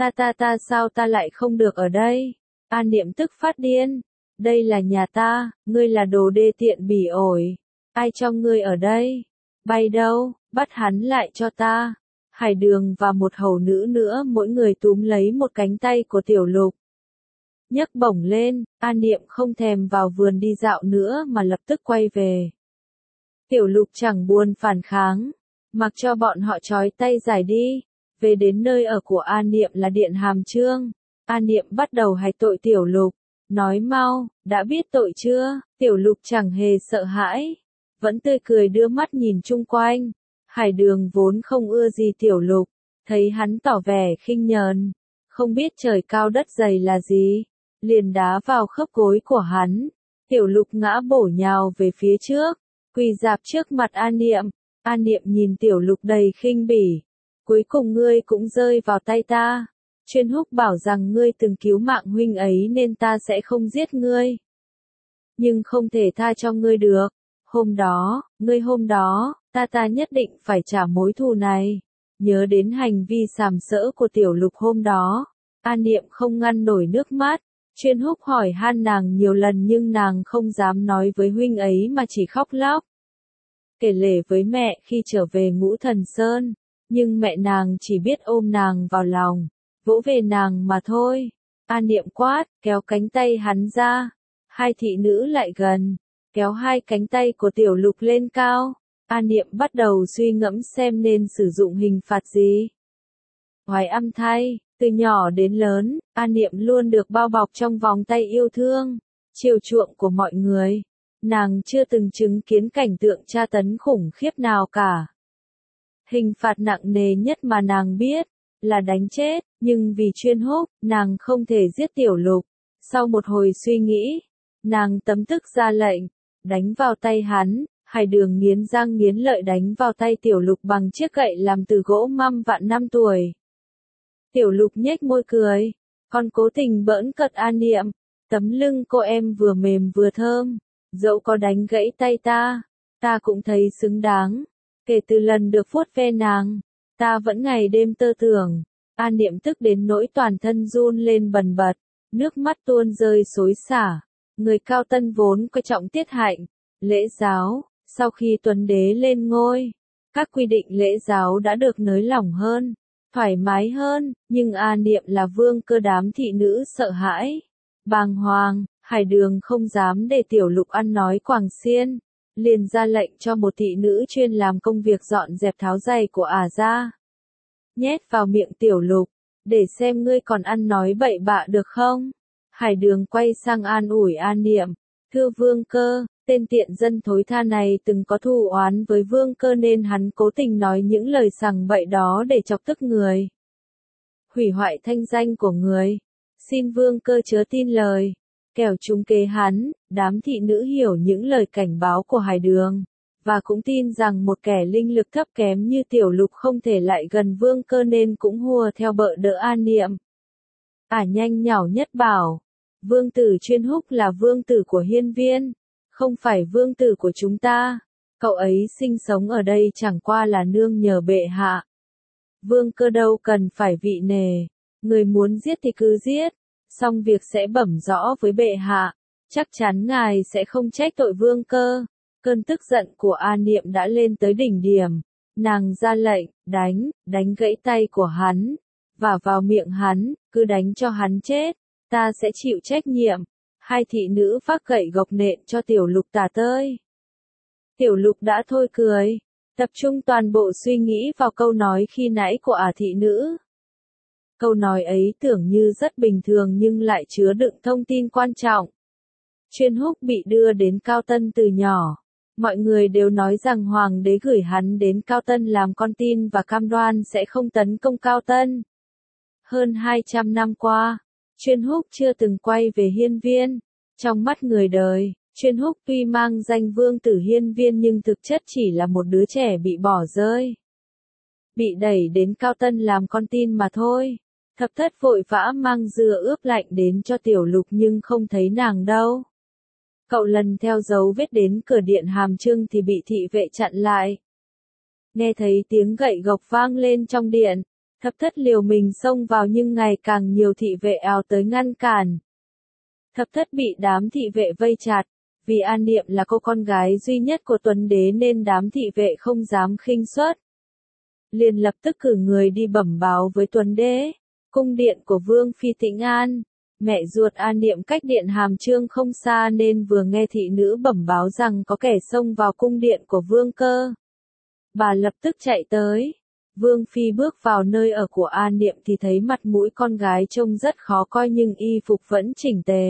S1: Ta sao ta lại không được ở đây? A Niệm tức phát điên. Đây là nhà ta, ngươi là đồ đê tiện bỉ ổi. Ai cho ngươi ở đây? Bay đâu, bắt hắn lại cho ta. Hải Đường và một hầu nữ nữa mỗi người túm lấy một cánh tay của Tiểu Lục. Nhấc bổng lên, A Niệm không thèm vào vườn đi dạo nữa mà lập tức quay về. Tiểu Lục chẳng buồn phản kháng, mặc cho bọn họ trói tay giải đi. Về đến nơi ở của A Niệm là điện Hàm Chương. A Niệm bắt đầu hạch tội Tiểu Lục. Nói mau, đã biết tội chưa? Tiểu Lục chẳng hề sợ hãi. Vẫn tươi cười đưa mắt nhìn chung quanh. Hải Đường vốn không ưa gì Tiểu Lục. Thấy hắn tỏ vẻ khinh nhờn. Không biết trời cao đất dày là gì. Liền đá vào khớp gối của hắn. Tiểu Lục ngã bổ nhào về phía trước. Quỳ rạp trước mặt A Niệm. A Niệm nhìn Tiểu Lục đầy khinh bỉ. Cuối cùng ngươi cũng rơi vào tay ta. Chuyên Húc bảo rằng ngươi từng cứu mạng huynh ấy nên ta sẽ không giết ngươi. Nhưng không thể tha cho ngươi được. Hôm đó, ta nhất định phải trả mối thù này. Nhớ đến hành vi sàm sỡ của Tiểu Lục hôm đó. A Niệm không ngăn nổi nước mắt. Chuyên Húc hỏi han nàng nhiều lần nhưng nàng không dám nói với huynh ấy mà chỉ khóc lóc. Kể lể với mẹ khi trở về Ngũ Thần Sơn. Nhưng mẹ nàng chỉ biết ôm nàng vào lòng, vỗ về nàng mà thôi. A Niệm quát, kéo cánh tay hắn ra. Hai thị nữ lại gần, kéo hai cánh tay của Tiểu Lục lên cao. A Niệm bắt đầu suy ngẫm xem nên sử dụng hình phạt gì. Hoài âm thay, từ nhỏ đến lớn, A Niệm luôn được bao bọc trong vòng tay yêu thương, chiều chuộng của mọi người. Nàng chưa từng chứng kiến cảnh tượng tra tấn khủng khiếp nào cả. Hình phạt nặng nề nhất mà nàng biết là đánh chết, nhưng vì Chuyên Húc, nàng không thể giết Tiểu Lục. Sau một hồi suy nghĩ, nàng tấm tức ra lệnh, đánh vào tay hắn. Hải Đường nghiến răng nghiến lợi đánh vào tay Tiểu Lục bằng chiếc gậy làm từ gỗ măm vạn năm tuổi. Tiểu Lục nhếch môi cười, còn cố tình bỡn cợt A Niệm, tấm lưng cô em vừa mềm vừa thơm, dẫu có đánh gãy tay ta cũng thấy xứng đáng. Kể từ lần được vuốt ve nàng, ta vẫn ngày đêm tơ tưởng. A Niệm tức đến nỗi toàn thân run lên bần bật, nước mắt tuôn rơi xối xả. Người Cao Tân vốn coi trọng tiết hạnh, lễ giáo, sau khi Tuấn Đế lên ngôi, Các quy định lễ giáo đã được nới lỏng hơn, thoải mái hơn, nhưng A Niệm là Vương Cơ đám thị nữ sợ hãi, bàng hoàng. Hải Đường không dám để Tiểu Lục ăn nói quàng xiên, liền ra lệnh cho một thị nữ chuyên làm công việc dọn dẹp tháo giày của ả ra. Nhét vào miệng Tiểu Lục, để xem ngươi còn ăn nói bậy bạ được không? Hải Đường quay sang an ủi A Niệm, thưa Vương Cơ, tên tiện dân thối tha này từng có thù oán với Vương Cơ nên hắn cố tình nói những lời sằng bậy đó để chọc tức người, hủy hoại thanh danh của người. Xin Vương Cơ chớ tin lời, kẻo trúng kế hắn. Đám thị nữ hiểu những lời cảnh báo của Hải Đường, và cũng tin rằng một kẻ linh lực thấp kém như Tiểu Lục không thể lại gần Vương Cơ nên cũng hùa theo bợ đỡ A Niệm. Ả nhanh nhảu nhất bảo, Vương tử Chuyên Húc là vương tử của Hiên Viên, không phải vương tử của chúng ta. Cậu ấy sinh sống ở đây chẳng qua là nương nhờ bệ hạ. Vương Cơ đâu cần phải vị nề, người muốn giết thì cứ giết, xong việc sẽ bẩm rõ với bệ hạ, chắc chắn ngài sẽ không trách tội Vương Cơ. Cơn tức giận của A Niệm đã lên tới đỉnh điểm, nàng ra lệnh, đánh gãy tay của hắn, và vào miệng hắn, cứ đánh cho hắn chết, ta sẽ chịu trách nhiệm. Hai thị nữ vác gậy gộc nện cho Tiểu Lục tả tơi. Tiểu Lục đã thôi cười, tập trung toàn bộ suy nghĩ vào câu nói khi nãy của ả thị nữ. Câu nói ấy tưởng như rất bình thường nhưng lại chứa đựng thông tin quan trọng. Chuyên Húc bị đưa đến Cao Tân từ nhỏ. Mọi người đều nói rằng Hoàng đế gửi hắn đến Cao Tân làm con tin và cam đoan sẽ không tấn công Cao Tân. Hơn 200 năm qua, Chuyên Húc chưa từng quay về Hiên Viên. Trong mắt người đời, Chuyên Húc tuy mang danh vương tử Hiên Viên nhưng thực chất chỉ là một đứa trẻ bị bỏ rơi, bị đẩy đến Cao Tân làm con tin mà thôi. Thập Thất vội vã mang dưa ướp lạnh đến cho Tiểu Lục nhưng không thấy nàng đâu. Cậu lần theo dấu vết đến cửa điện Hàm Trưng thì bị thị vệ chặn lại. Nghe thấy tiếng gậy gộc vang lên trong điện, Thập Thất liều mình xông vào nhưng ngày càng nhiều thị vệ ào tới ngăn cản. Thập Thất bị đám thị vệ vây chặt, vì An Niệm là cô con gái duy nhất của Tuấn Đế nên đám thị vệ không dám khinh suất. Liền lập tức cử người đi bẩm báo với Tuấn Đế. Cung điện của Vương Phi Tĩnh An, mẹ ruột An Niệm cách điện Hàm Trương không xa nên vừa nghe thị nữ bẩm báo rằng có kẻ xông vào cung điện của Vương Cơ. Bà lập tức chạy tới. Vương Phi bước vào nơi ở của An Niệm thì thấy mặt mũi con gái trông rất khó coi nhưng y phục vẫn chỉnh tề.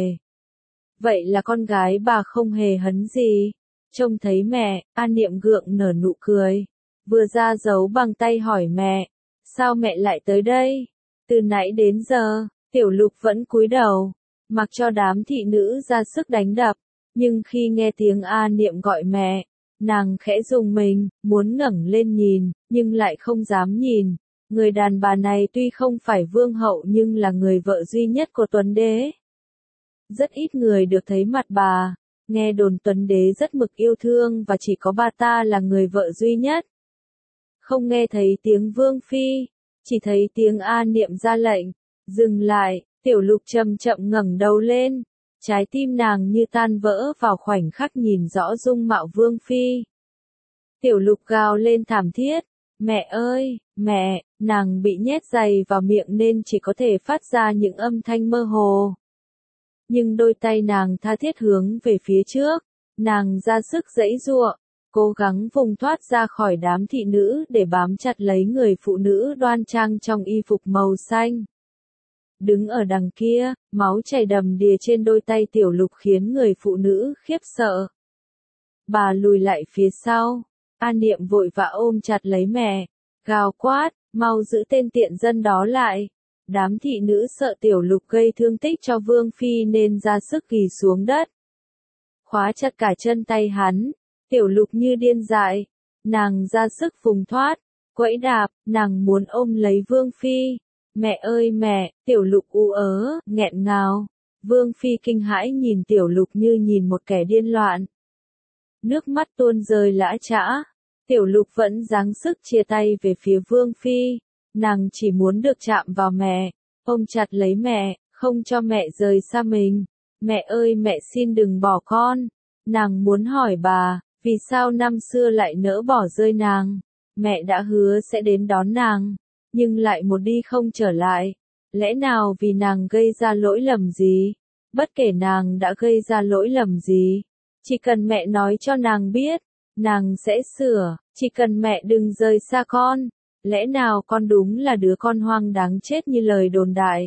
S1: Vậy là con gái bà không hề hấn gì. Trông thấy mẹ, An Niệm gượng nở nụ cười. Vừa ra giấu bằng tay hỏi mẹ, sao mẹ lại tới đây? Từ nãy đến giờ, Tiểu Lục vẫn cúi đầu, mặc cho đám thị nữ ra sức đánh đập, nhưng khi nghe tiếng A Niệm gọi mẹ, nàng khẽ rùng mình, muốn ngẩng lên nhìn, nhưng lại không dám nhìn. Người đàn bà này tuy không phải vương hậu nhưng là người vợ duy nhất của Tuấn Đế. Rất ít người được thấy mặt bà, nghe đồn Tuấn Đế rất mực yêu thương và chỉ có bà ta là người vợ duy nhất. Không nghe thấy tiếng Vương Phi, chỉ thấy tiếng A Niệm ra lệnh, dừng lại. Tiểu Lục chậm chậm ngẩng đầu lên, trái tim nàng như tan vỡ vào khoảnh khắc nhìn rõ dung mạo Vương Phi. Tiểu Lục gào lên thảm thiết, mẹ ơi, mẹ, nàng bị nhét giày vào miệng nên chỉ có thể phát ra những âm thanh mơ hồ. Nhưng đôi tay nàng tha thiết hướng về phía trước, nàng ra sức giãy giụa, cố gắng vùng thoát ra khỏi đám thị nữ để bám chặt lấy người phụ nữ đoan trang trong y phục màu xanh. Đứng ở đằng kia, máu chảy đầm đìa trên đôi tay Tiểu Lục khiến người phụ nữ khiếp sợ. Bà lùi lại phía sau, An Niệm vội vã ôm chặt lấy mẹ, gào quát, mau giữ tên tiện dân đó lại. Đám thị nữ sợ Tiểu Lục gây thương tích cho Vương Phi nên ra sức ghì xuống đất, khóa chặt cả chân tay hắn. Tiểu Lục như điên dại, nàng ra sức vùng thoát, quẫy đạp, nàng muốn ôm lấy Vương Phi. Mẹ ơi mẹ, Tiểu Lục ú ớ, nghẹn ngào. Vương Phi kinh hãi nhìn Tiểu Lục như nhìn một kẻ điên loạn. Nước mắt tuôn rơi lã chã. Tiểu Lục vẫn giáng sức chia tay về phía Vương Phi. Nàng chỉ muốn được chạm vào mẹ, ôm chặt lấy mẹ, không cho mẹ rời xa mình. Mẹ ơi mẹ xin đừng bỏ con. Nàng muốn hỏi bà, vì sao năm xưa lại nỡ bỏ rơi nàng. Mẹ đã hứa sẽ đến đón nàng, nhưng lại một đi không trở lại. Lẽ nào vì nàng gây ra lỗi lầm gì? Bất kể nàng đã gây ra lỗi lầm gì, chỉ cần mẹ nói cho nàng biết, nàng sẽ sửa, chỉ cần mẹ đừng rời xa con. Lẽ nào con đúng là đứa con hoang đáng chết như lời đồn đại?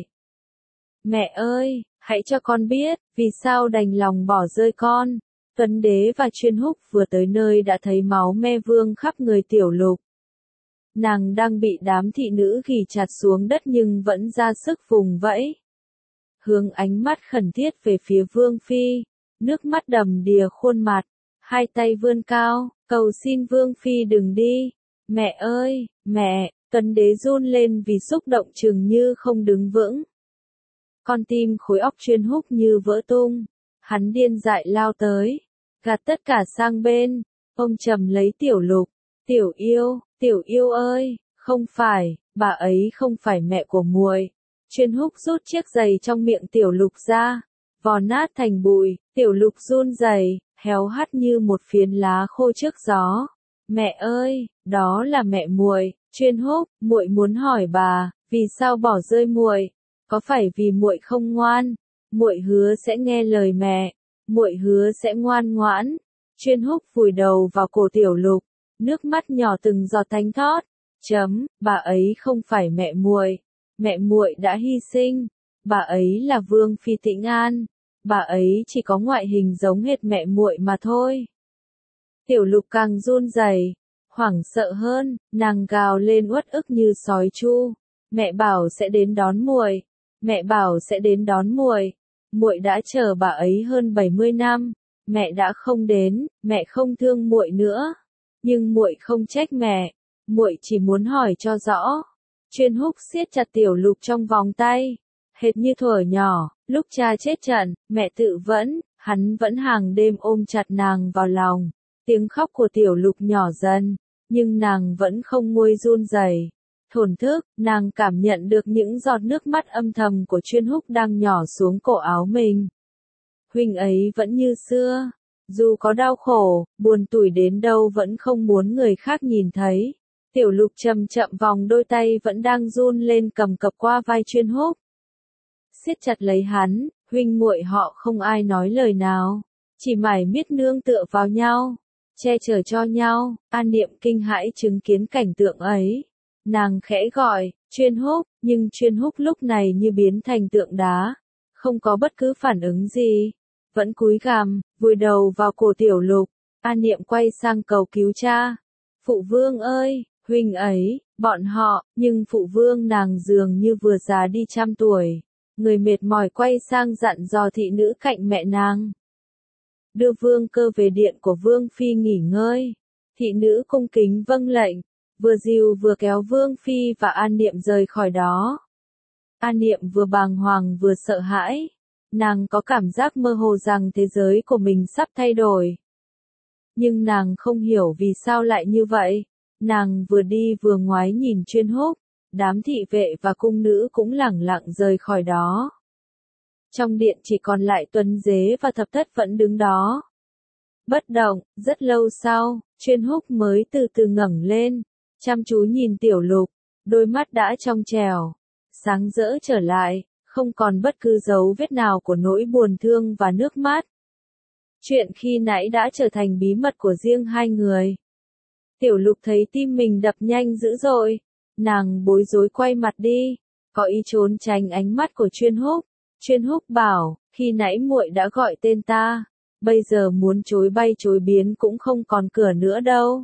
S1: Mẹ ơi, hãy cho con biết, vì sao đành lòng bỏ rơi con. Tuấn Đế và Chuyên Húc vừa tới nơi đã thấy máu me vương khắp người Tiểu Lục. Nàng đang bị đám thị nữ ghì chặt xuống đất nhưng vẫn ra sức vùng vẫy. Hướng ánh mắt khẩn thiết về phía Vương Phi, nước mắt đầm đìa khuôn mặt, hai tay vươn cao, cầu xin Vương Phi đừng đi. Mẹ ơi, mẹ, Tuấn Đế run lên vì xúc động chừng như không đứng vững. Con tim khối óc Chuyên Húc như vỡ tung, hắn điên dại lao tới, gạt tất cả sang bên, ôm chầm lấy Tiểu Lục. Tiểu yêu ơi, không phải, bà ấy không phải mẹ của muội. Chuyên Húc rút chiếc giày trong miệng Tiểu Lục ra, vò nát thành bụi. Tiểu Lục run rẩy, héo hắt như một phiến lá khô trước gió. Mẹ ơi, đó là mẹ muội. Chuyên Húc, muội muốn hỏi bà, vì sao bỏ rơi muội? Có phải vì muội không ngoan? Muội hứa sẽ nghe lời mẹ, muội hứa sẽ ngoan ngoãn. Chuyên Húc vùi đầu vào cổ Tiểu Lục, nước mắt nhỏ từng giọt thánh thót. Bà ấy không phải mẹ muội đã hy sinh. Bà ấy là Vương Phi Tĩnh An. Bà ấy chỉ có ngoại hình giống hệt mẹ muội mà thôi. Tiểu Lục càng run rẩy, hoảng sợ hơn, nàng gào lên uất ức như sói chu. Mẹ bảo sẽ đến đón muội, mẹ bảo sẽ đến đón muội. Muội đã chờ bà ấy hơn 70 năm, mẹ đã không đến, mẹ không thương muội nữa. Nhưng muội không trách mẹ, muội chỉ muốn hỏi cho rõ. Chuyên Húc siết chặt Tiểu Lục trong vòng tay, hệt như thuở nhỏ, lúc cha chết trận, mẹ tự vẫn, hắn vẫn hàng đêm ôm chặt nàng vào lòng. Tiếng khóc của Tiểu Lục nhỏ dần, nhưng nàng vẫn không nguôi run rẩy. Thổn thức, nàng cảm nhận được những giọt nước mắt âm thầm của Chuyên Húc đang nhỏ xuống cổ áo mình. Huynh ấy vẫn như xưa, dù có đau khổ, buồn tủi đến đâu vẫn không muốn người khác nhìn thấy. Tiểu Lục chậm chậm vòng đôi tay vẫn đang run lên cầm cập qua vai Chuyên Húc. Siết chặt lấy hắn, huynh muội họ không ai nói lời nào, chỉ mải miết nương tựa vào nhau, che chở cho nhau. An Niệm kinh hãi chứng kiến cảnh tượng ấy. Nàng khẽ gọi, Chuyên Húc, nhưng Chuyên Húc lúc này như biến thành tượng đá, không có bất cứ phản ứng gì, vẫn cúi gằm, vùi đầu vào cổ Tiểu Lục. An Niệm quay sang cầu cứu cha. Phụ vương ơi, huynh ấy, bọn họ, nhưng phụ vương nàng dường như vừa già đi trăm tuổi. Người mệt mỏi quay sang dặn dò thị nữ cạnh mẹ nàng. Đưa Vương Cơ về điện của Vương Phi nghỉ ngơi. Thị nữ cung kính vâng lệnh, vừa dìu vừa kéo Vương Phi và An Niệm rời khỏi đó. An Niệm vừa bàng hoàng vừa sợ hãi. Nàng có cảm giác mơ hồ rằng thế giới của mình sắp thay đổi. Nhưng nàng không hiểu vì sao lại như vậy. Nàng vừa đi vừa ngoái nhìn Chuyên Húc. Đám thị vệ và cung nữ cũng lẳng lặng rời khỏi đó. Trong điện chỉ còn lại Tuấn Dế và Thập Thất vẫn đứng đó. Bất động, rất lâu sau, Chuyên Húc mới từ từ ngẩng lên, chăm chú nhìn Tiểu Lục, đôi mắt đã trong trẻo, sáng rỡ trở lại, không còn bất cứ dấu vết nào của nỗi buồn thương và nước mắt. Chuyện khi nãy đã trở thành bí mật của riêng hai người. Tiểu Lục thấy tim mình đập nhanh dữ dội, nàng bối rối quay mặt đi, có ý trốn tránh ánh mắt của Chuyên Húc. Chuyên Húc bảo, khi nãy muội đã gọi tên ta, bây giờ muốn chối bay chối biến cũng không còn cửa nữa đâu.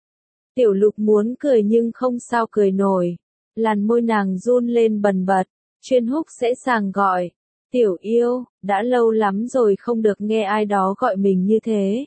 S1: Tiểu Lục muốn cười nhưng không sao cười nổi, làn môi nàng run lên bần bật. Chuyên Húc sẽ sàng gọi, Tiểu yêu, đã lâu lắm rồi không được nghe ai đó gọi mình như thế.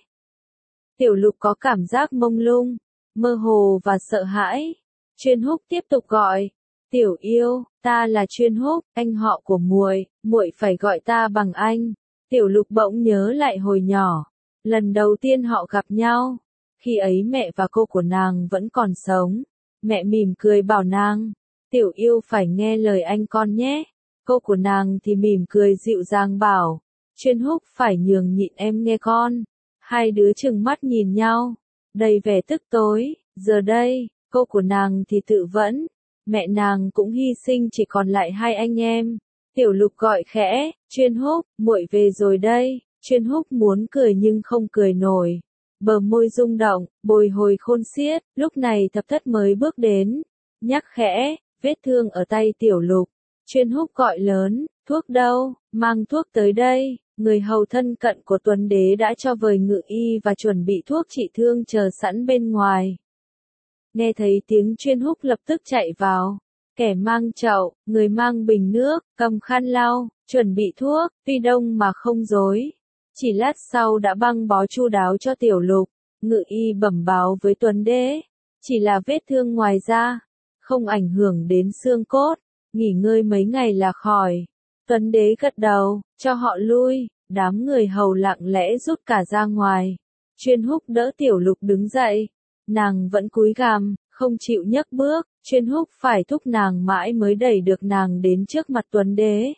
S1: Tiểu Lục có cảm giác mông lung, mơ hồ và sợ hãi. Chuyên Húc tiếp tục gọi, Tiểu yêu, ta là Chuyên Húc, anh họ của muội, muội phải gọi ta bằng anh. Tiểu Lục bỗng nhớ lại hồi nhỏ, lần đầu tiên họ gặp nhau, khi ấy mẹ và cô của nàng vẫn còn sống. Mẹ mỉm cười bảo nàng, Tiểu yêu phải nghe lời anh con nhé. Cô của nàng thì mỉm cười dịu dàng bảo, Chuyên Húc phải nhường nhịn em nghe con. Hai đứa trừng mắt nhìn nhau, đầy vẻ tức tối. Giờ đây, Cô của nàng thì tự vẫn, mẹ nàng cũng hy sinh chỉ còn lại hai anh em. Tiểu Lục gọi khẽ, Chuyên Húc, muội về rồi đây. Chuyên Húc muốn cười nhưng không cười nổi. Bờ môi rung động, bồi hồi khôn xiết, lúc này Thập Thất mới bước đến. Nhắc khẽ, vết thương ở tay Tiểu Lục. Chuyên Húc gọi lớn, thuốc đâu, mang thuốc tới đây. Người hầu thân cận của Tuấn Đế đã cho vời ngự y và chuẩn bị thuốc trị thương chờ sẵn bên ngoài. Nghe thấy tiếng Chuyên Húc lập tức chạy vào. Kẻ mang chậu, người mang bình nước, cầm khăn lau, chuẩn bị thuốc, tuy đông mà không dối. Chỉ lát sau đã băng bó chu đáo cho Tiểu Lục. Ngự y bẩm báo với Tuấn Đế. Chỉ là vết thương ngoài da, không ảnh hưởng đến xương cốt. Nghỉ ngơi mấy ngày là khỏi. Tuấn Đế gật đầu, cho họ lui. Đám người hầu lặng lẽ rút cả ra ngoài. Chuyên Húc đỡ Tiểu Lục đứng dậy. Nàng vẫn cúi gằm, không chịu nhấc bước. Chuyên Húc phải thúc nàng mãi mới đẩy được nàng đến trước mặt Tuấn Đế.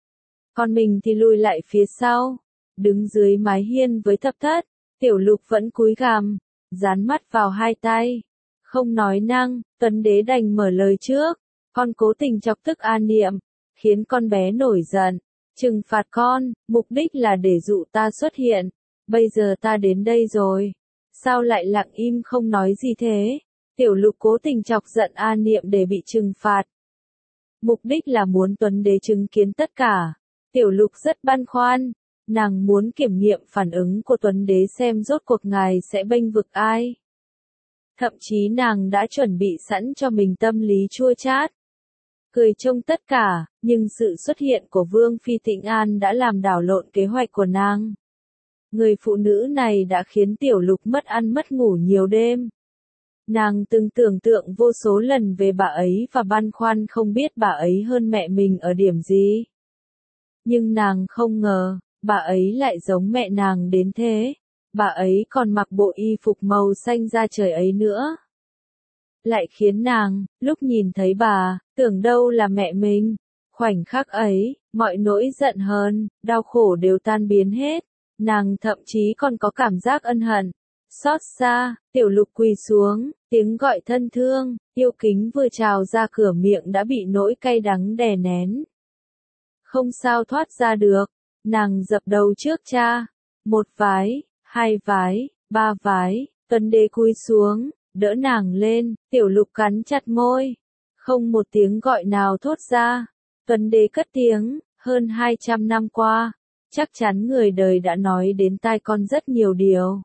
S1: Còn mình thì lùi lại phía sau. Đứng dưới mái hiên với Thập Thất. Tiểu Lục vẫn cúi gằm, dán mắt vào hai tay. Không nói năng, Tuấn Đế đành mở lời trước. Con cố tình chọc tức An Niệm, khiến con bé nổi giận. Trừng phạt con, mục đích là để dụ ta xuất hiện. Bây giờ ta đến đây rồi. Sao lại lặng im không nói gì thế? Tiểu Lục cố tình chọc giận An Niệm để bị trừng phạt. Mục đích là muốn Tuấn Đế chứng kiến tất cả. Tiểu Lục rất băn khoăn. Nàng muốn kiểm nghiệm phản ứng của Tuấn Đế xem rốt cuộc ngài sẽ bênh vực ai. Thậm chí nàng đã chuẩn bị sẵn cho mình tâm lý chua chát. Cười trông tất cả, nhưng sự xuất hiện của Vương Phi Tĩnh An đã làm đảo lộn kế hoạch của nàng. Người phụ nữ này đã khiến Tiểu Lục mất ăn mất ngủ nhiều đêm. Nàng từng tưởng tượng vô số lần về bà ấy và băn khoăn không biết bà ấy hơn mẹ mình ở điểm gì. Nhưng nàng không ngờ, bà ấy lại giống mẹ nàng đến thế. Bà ấy còn mặc bộ y phục màu xanh da trời ấy nữa. Lại khiến nàng, lúc nhìn thấy bà, tưởng đâu là mẹ mình. Khoảnh khắc ấy, mọi nỗi giận hờn, đau khổ đều tan biến hết. Nàng thậm chí còn có cảm giác ân hận. Xót xa, Tiểu Lục quỳ xuống, tiếng gọi thân thương, yêu kính vừa trào ra cửa miệng đã bị nỗi cay đắng đè nén. Không sao thoát ra được, nàng dập đầu trước cha. Một vái, hai vái, ba vái, Tuấn Đế cúi xuống, đỡ nàng lên, Tiểu Lục cắn chặt môi. Không một tiếng gọi nào thốt ra. Tuấn Đế cất tiếng, hơn 200 năm qua, chắc chắn người đời đã nói đến tai con rất nhiều điều.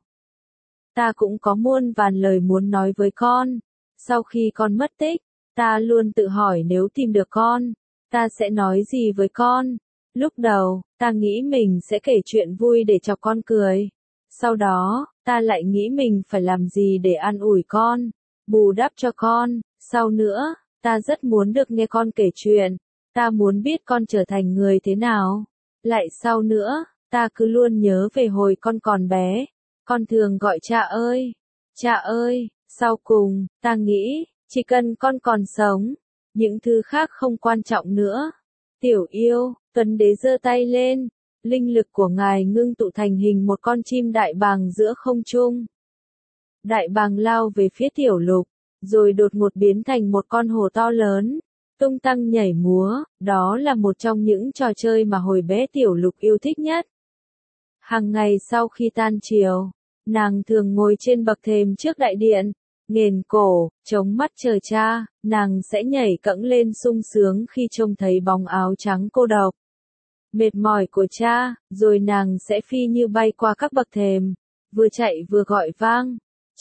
S1: Ta cũng có muôn vàn lời muốn nói với con. Sau khi con mất tích, ta luôn tự hỏi nếu tìm được con, ta sẽ nói gì với con. Lúc đầu, ta nghĩ mình sẽ kể chuyện vui để cho con cười. Sau đó, ta lại nghĩ mình phải làm gì để an ủi con, bù đắp cho con. Sau nữa, ta rất muốn được nghe con kể chuyện. Ta muốn biết con trở thành người thế nào. Lại sau nữa, ta cứ luôn nhớ về hồi con còn bé. Con thường gọi cha ơi. Cha ơi, sau cùng, ta nghĩ, chỉ cần con còn sống, những thứ khác không quan trọng nữa. Tiểu yêu, Tuấn Đế giơ tay lên. Linh lực của ngài ngưng tụ thành hình một con chim đại bàng giữa không trung. Đại bàng lao về phía Tiểu Lục, rồi đột ngột biến thành một con hổ to lớn, tung tăng nhảy múa. Đó là một trong những trò chơi mà hồi bé Tiểu Lục yêu thích nhất. Hàng ngày sau khi tan chiều, nàng thường ngồi trên bậc thềm trước đại điện, nghền cổ, chống mắt chờ cha. Nàng sẽ nhảy cẫng lên sung sướng khi trông thấy bóng áo trắng cô độc, mệt mỏi của cha, rồi nàng sẽ phi như bay qua các bậc thềm, vừa chạy vừa gọi vang,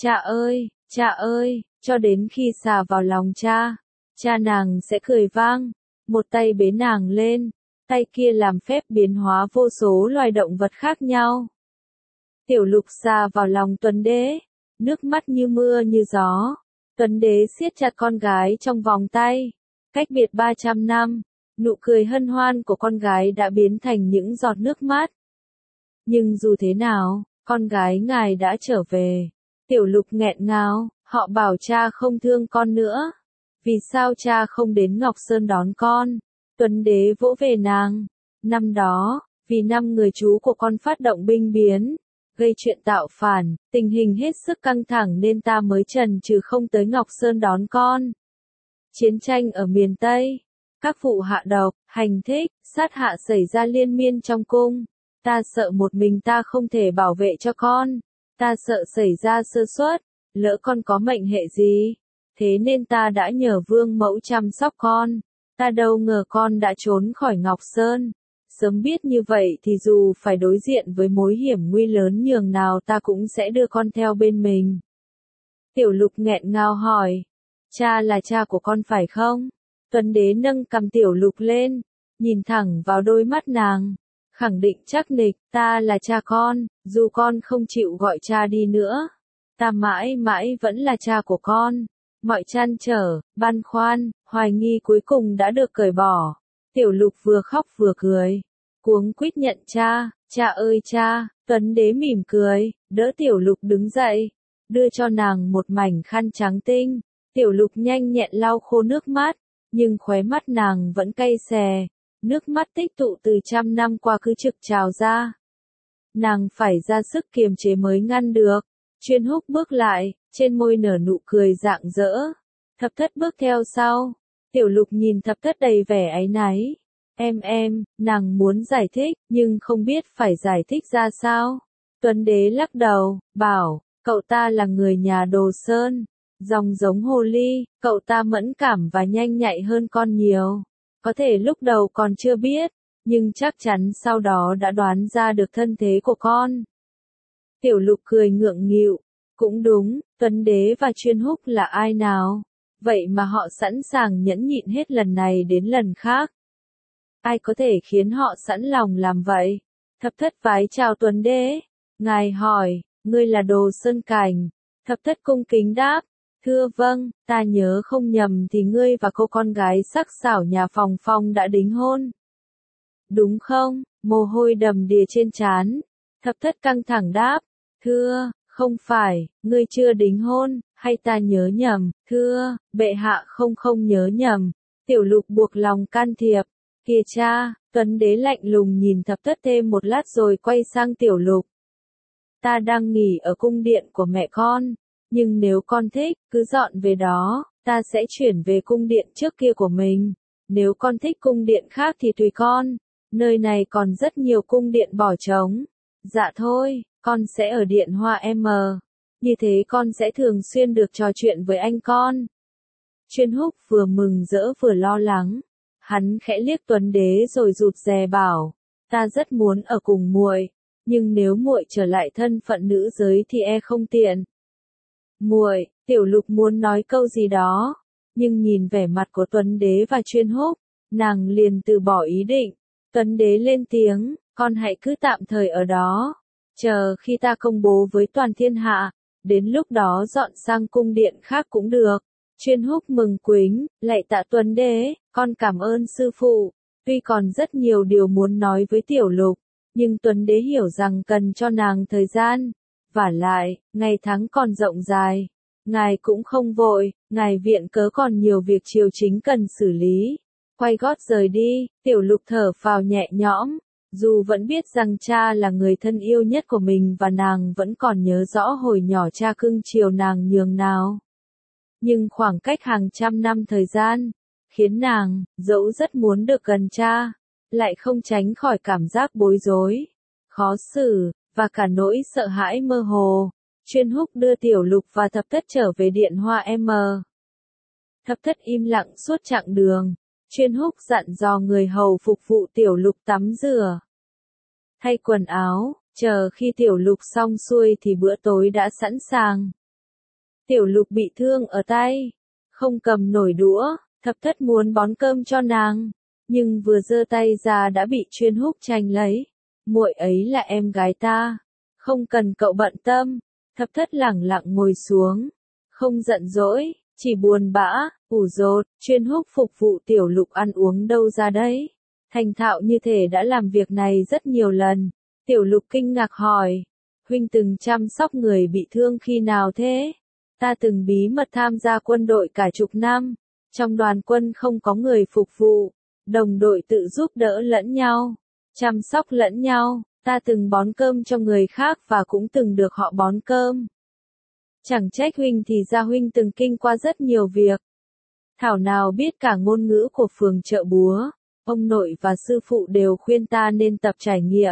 S1: cha ơi, cho đến khi xà vào lòng cha. Cha nàng sẽ cười vang, một tay bế nàng lên, tay kia làm phép biến hóa vô số loài động vật khác nhau. Tiểu Lục xà vào lòng Tuấn Đế, nước mắt như mưa như gió. Tuấn Đế siết chặt con gái trong vòng tay. Cách biệt 300 năm, nụ cười hân hoan của con gái đã biến thành những giọt nước mắt. Nhưng dù thế nào, con gái ngài đã trở về. Tiểu Lục nghẹn ngào, họ bảo cha không thương con nữa. Vì sao cha không đến Ngọc Sơn đón con? Tuấn Đế vỗ về nàng. Năm đó, vì 5 người chú của con phát động binh biến, gây chuyện tạo phản, tình hình hết sức căng thẳng nên ta mới chần chừ không tới Ngọc Sơn đón con. Chiến tranh ở miền Tây, các vụ hạ độc, hành thích, sát hạ xảy ra liên miên trong cung. Ta sợ một mình ta không thể bảo vệ cho con. Ta sợ xảy ra sơ suất, lỡ con có mệnh hệ gì. Thế nên ta đã nhờ vương mẫu chăm sóc con. Ta đâu ngờ con đã trốn khỏi Ngọc Sơn. Sớm biết như vậy thì dù phải đối diện với mối hiểm nguy lớn nhường nào ta cũng sẽ đưa con theo bên mình. Tiểu Lục nghẹn ngào hỏi. Cha là cha của con phải không? Tuấn Đế nâng cằm Tiểu Lục lên, nhìn thẳng vào đôi mắt nàng, khẳng định chắc nịch, ta là cha con, dù con không chịu gọi cha đi nữa. Ta mãi mãi vẫn là cha của con. Mọi trăn trở, băn khoăn, hoài nghi cuối cùng đã được cởi bỏ. Tiểu Lục vừa khóc vừa cười, cuống quýt nhận cha, cha ơi cha. Tuấn Đế mỉm cười, đỡ Tiểu Lục đứng dậy, đưa cho nàng một mảnh khăn trắng tinh. Tiểu Lục nhanh nhẹn lau khô nước mắt, nhưng khóe mắt nàng vẫn cay xè, nước mắt tích tụ từ trăm năm qua cứ trực trào ra. Nàng phải ra sức kiềm chế mới ngăn được. Chuyên Húc bước lại, trên môi nở nụ cười rạng rỡ. Thập Thất bước theo sau. Tiểu Lục nhìn Thập Thất đầy vẻ áy náy. Em, nàng muốn giải thích, nhưng không biết phải giải thích ra sao. Tuấn Đế lắc đầu, bảo, cậu ta là người nhà Đồ Sơn. Dòng giống hồ ly, cậu ta mẫn cảm và nhanh nhạy hơn con nhiều. Có thể lúc đầu còn chưa biết, nhưng chắc chắn sau đó đã đoán ra được thân thế của con. Tiểu Lục cười ngượng nghịu, cũng đúng, Tuấn Đế và Chuyên Húc là ai nào? Vậy mà họ sẵn sàng nhẫn nhịn hết lần này đến lần khác. Ai có thể khiến họ sẵn lòng làm vậy? Thập Thất vái chào Tuấn Đế. Ngài hỏi, ngươi là Đồ Sơn Cảnh. Thập Thất cung kính đáp. Thưa vâng, ta nhớ không nhầm thì ngươi và cô con gái sắc sảo nhà Phòng Phong đã đính hôn. Đúng không? Mồ hôi đầm đìa trên trán. Thập Thất căng thẳng đáp. Thưa, không phải, ngươi chưa đính hôn, hay ta nhớ nhầm? Thưa, bệ hạ không nhớ nhầm. Tiểu Lục buộc lòng can thiệp. Kìa cha, Tuấn Đế lạnh lùng nhìn Thập Thất thêm một lát rồi quay sang Tiểu Lục. Ta đang nghỉ ở cung điện của mẹ con. Nhưng nếu con thích, cứ dọn về đó, ta sẽ chuyển về cung điện trước kia của mình. Nếu con thích cung điện khác thì tùy con. Nơi này còn rất nhiều cung điện bỏ trống. Dạ thôi, con sẽ ở điện Hoa M. Như thế con sẽ thường xuyên được trò chuyện với anh con. Chuyên Húc vừa mừng rỡ vừa lo lắng. Hắn khẽ liếc Tuấn Đế rồi rụt rè bảo, ta rất muốn ở cùng muội, nhưng nếu muội trở lại thân phận nữ giới thì không tiện. Muội, Tiểu Lục muốn nói câu gì đó, nhưng nhìn vẻ mặt của Tuấn Đế và Chuyên Húc, nàng liền từ bỏ ý định. Tuấn Đế lên tiếng, con hãy cứ tạm thời ở đó, chờ khi ta công bố với toàn thiên hạ, đến lúc đó dọn sang cung điện khác cũng được. Chuyên Húc mừng quính, lạy tạ Tuấn Đế, con cảm ơn sư phụ. Tuy còn rất nhiều điều muốn nói với Tiểu Lục, nhưng Tuấn Đế hiểu rằng cần cho nàng thời gian. Vả lại, ngày tháng còn rộng dài. Ngài cũng không vội, ngài viện cớ còn nhiều việc triều chính cần xử lý. Quay gót rời đi, Tiểu Lục thở phào nhẹ nhõm. Dù vẫn biết rằng cha là người thân yêu nhất của mình và nàng vẫn còn nhớ rõ hồi nhỏ cha cưng chiều nàng nhường nào. Nhưng khoảng cách hàng trăm năm thời gian, khiến nàng, dẫu rất muốn được gần cha, lại không tránh khỏi cảm giác bối rối, khó xử, và cả nỗi sợ hãi mơ hồ. Chuyên Húc đưa Tiểu Lục và Thập Thất trở về điện Hoa M. Thập Thất im lặng suốt chặng đường. Chuyên Húc dặn dò người hầu phục vụ Tiểu Lục tắm rửa, thay quần áo, chờ khi Tiểu Lục xong xuôi thì bữa tối đã sẵn sàng. Tiểu Lục bị thương ở tay, không cầm nổi đũa, Thập Thất muốn bón cơm cho nàng, nhưng vừa giơ tay ra đã bị Chuyên Húc tranh lấy. Muội ấy là em gái ta, không cần cậu bận tâm. Thập Thất lẳng lặng ngồi xuống, không giận dỗi, chỉ buồn bã, ủ rột. Chuyên Húc phục vụ Tiểu Lục ăn uống đâu ra đấy, thành thạo như thể đã làm việc này rất nhiều lần. Tiểu Lục kinh ngạc hỏi, huynh từng chăm sóc người bị thương khi nào thế? Ta từng bí mật tham gia quân đội cả chục năm, trong đoàn quân không có người phục vụ, đồng đội tự giúp đỡ lẫn nhau, chăm sóc lẫn nhau, Ta từng bón cơm cho người khác và cũng từng được họ bón cơm. Chẳng trách huynh thì ra huynh từng kinh qua rất nhiều việc. Thảo nào biết cả ngôn ngữ của phường chợ búa, ông nội và sư phụ đều khuyên ta nên tập trải nghiệm.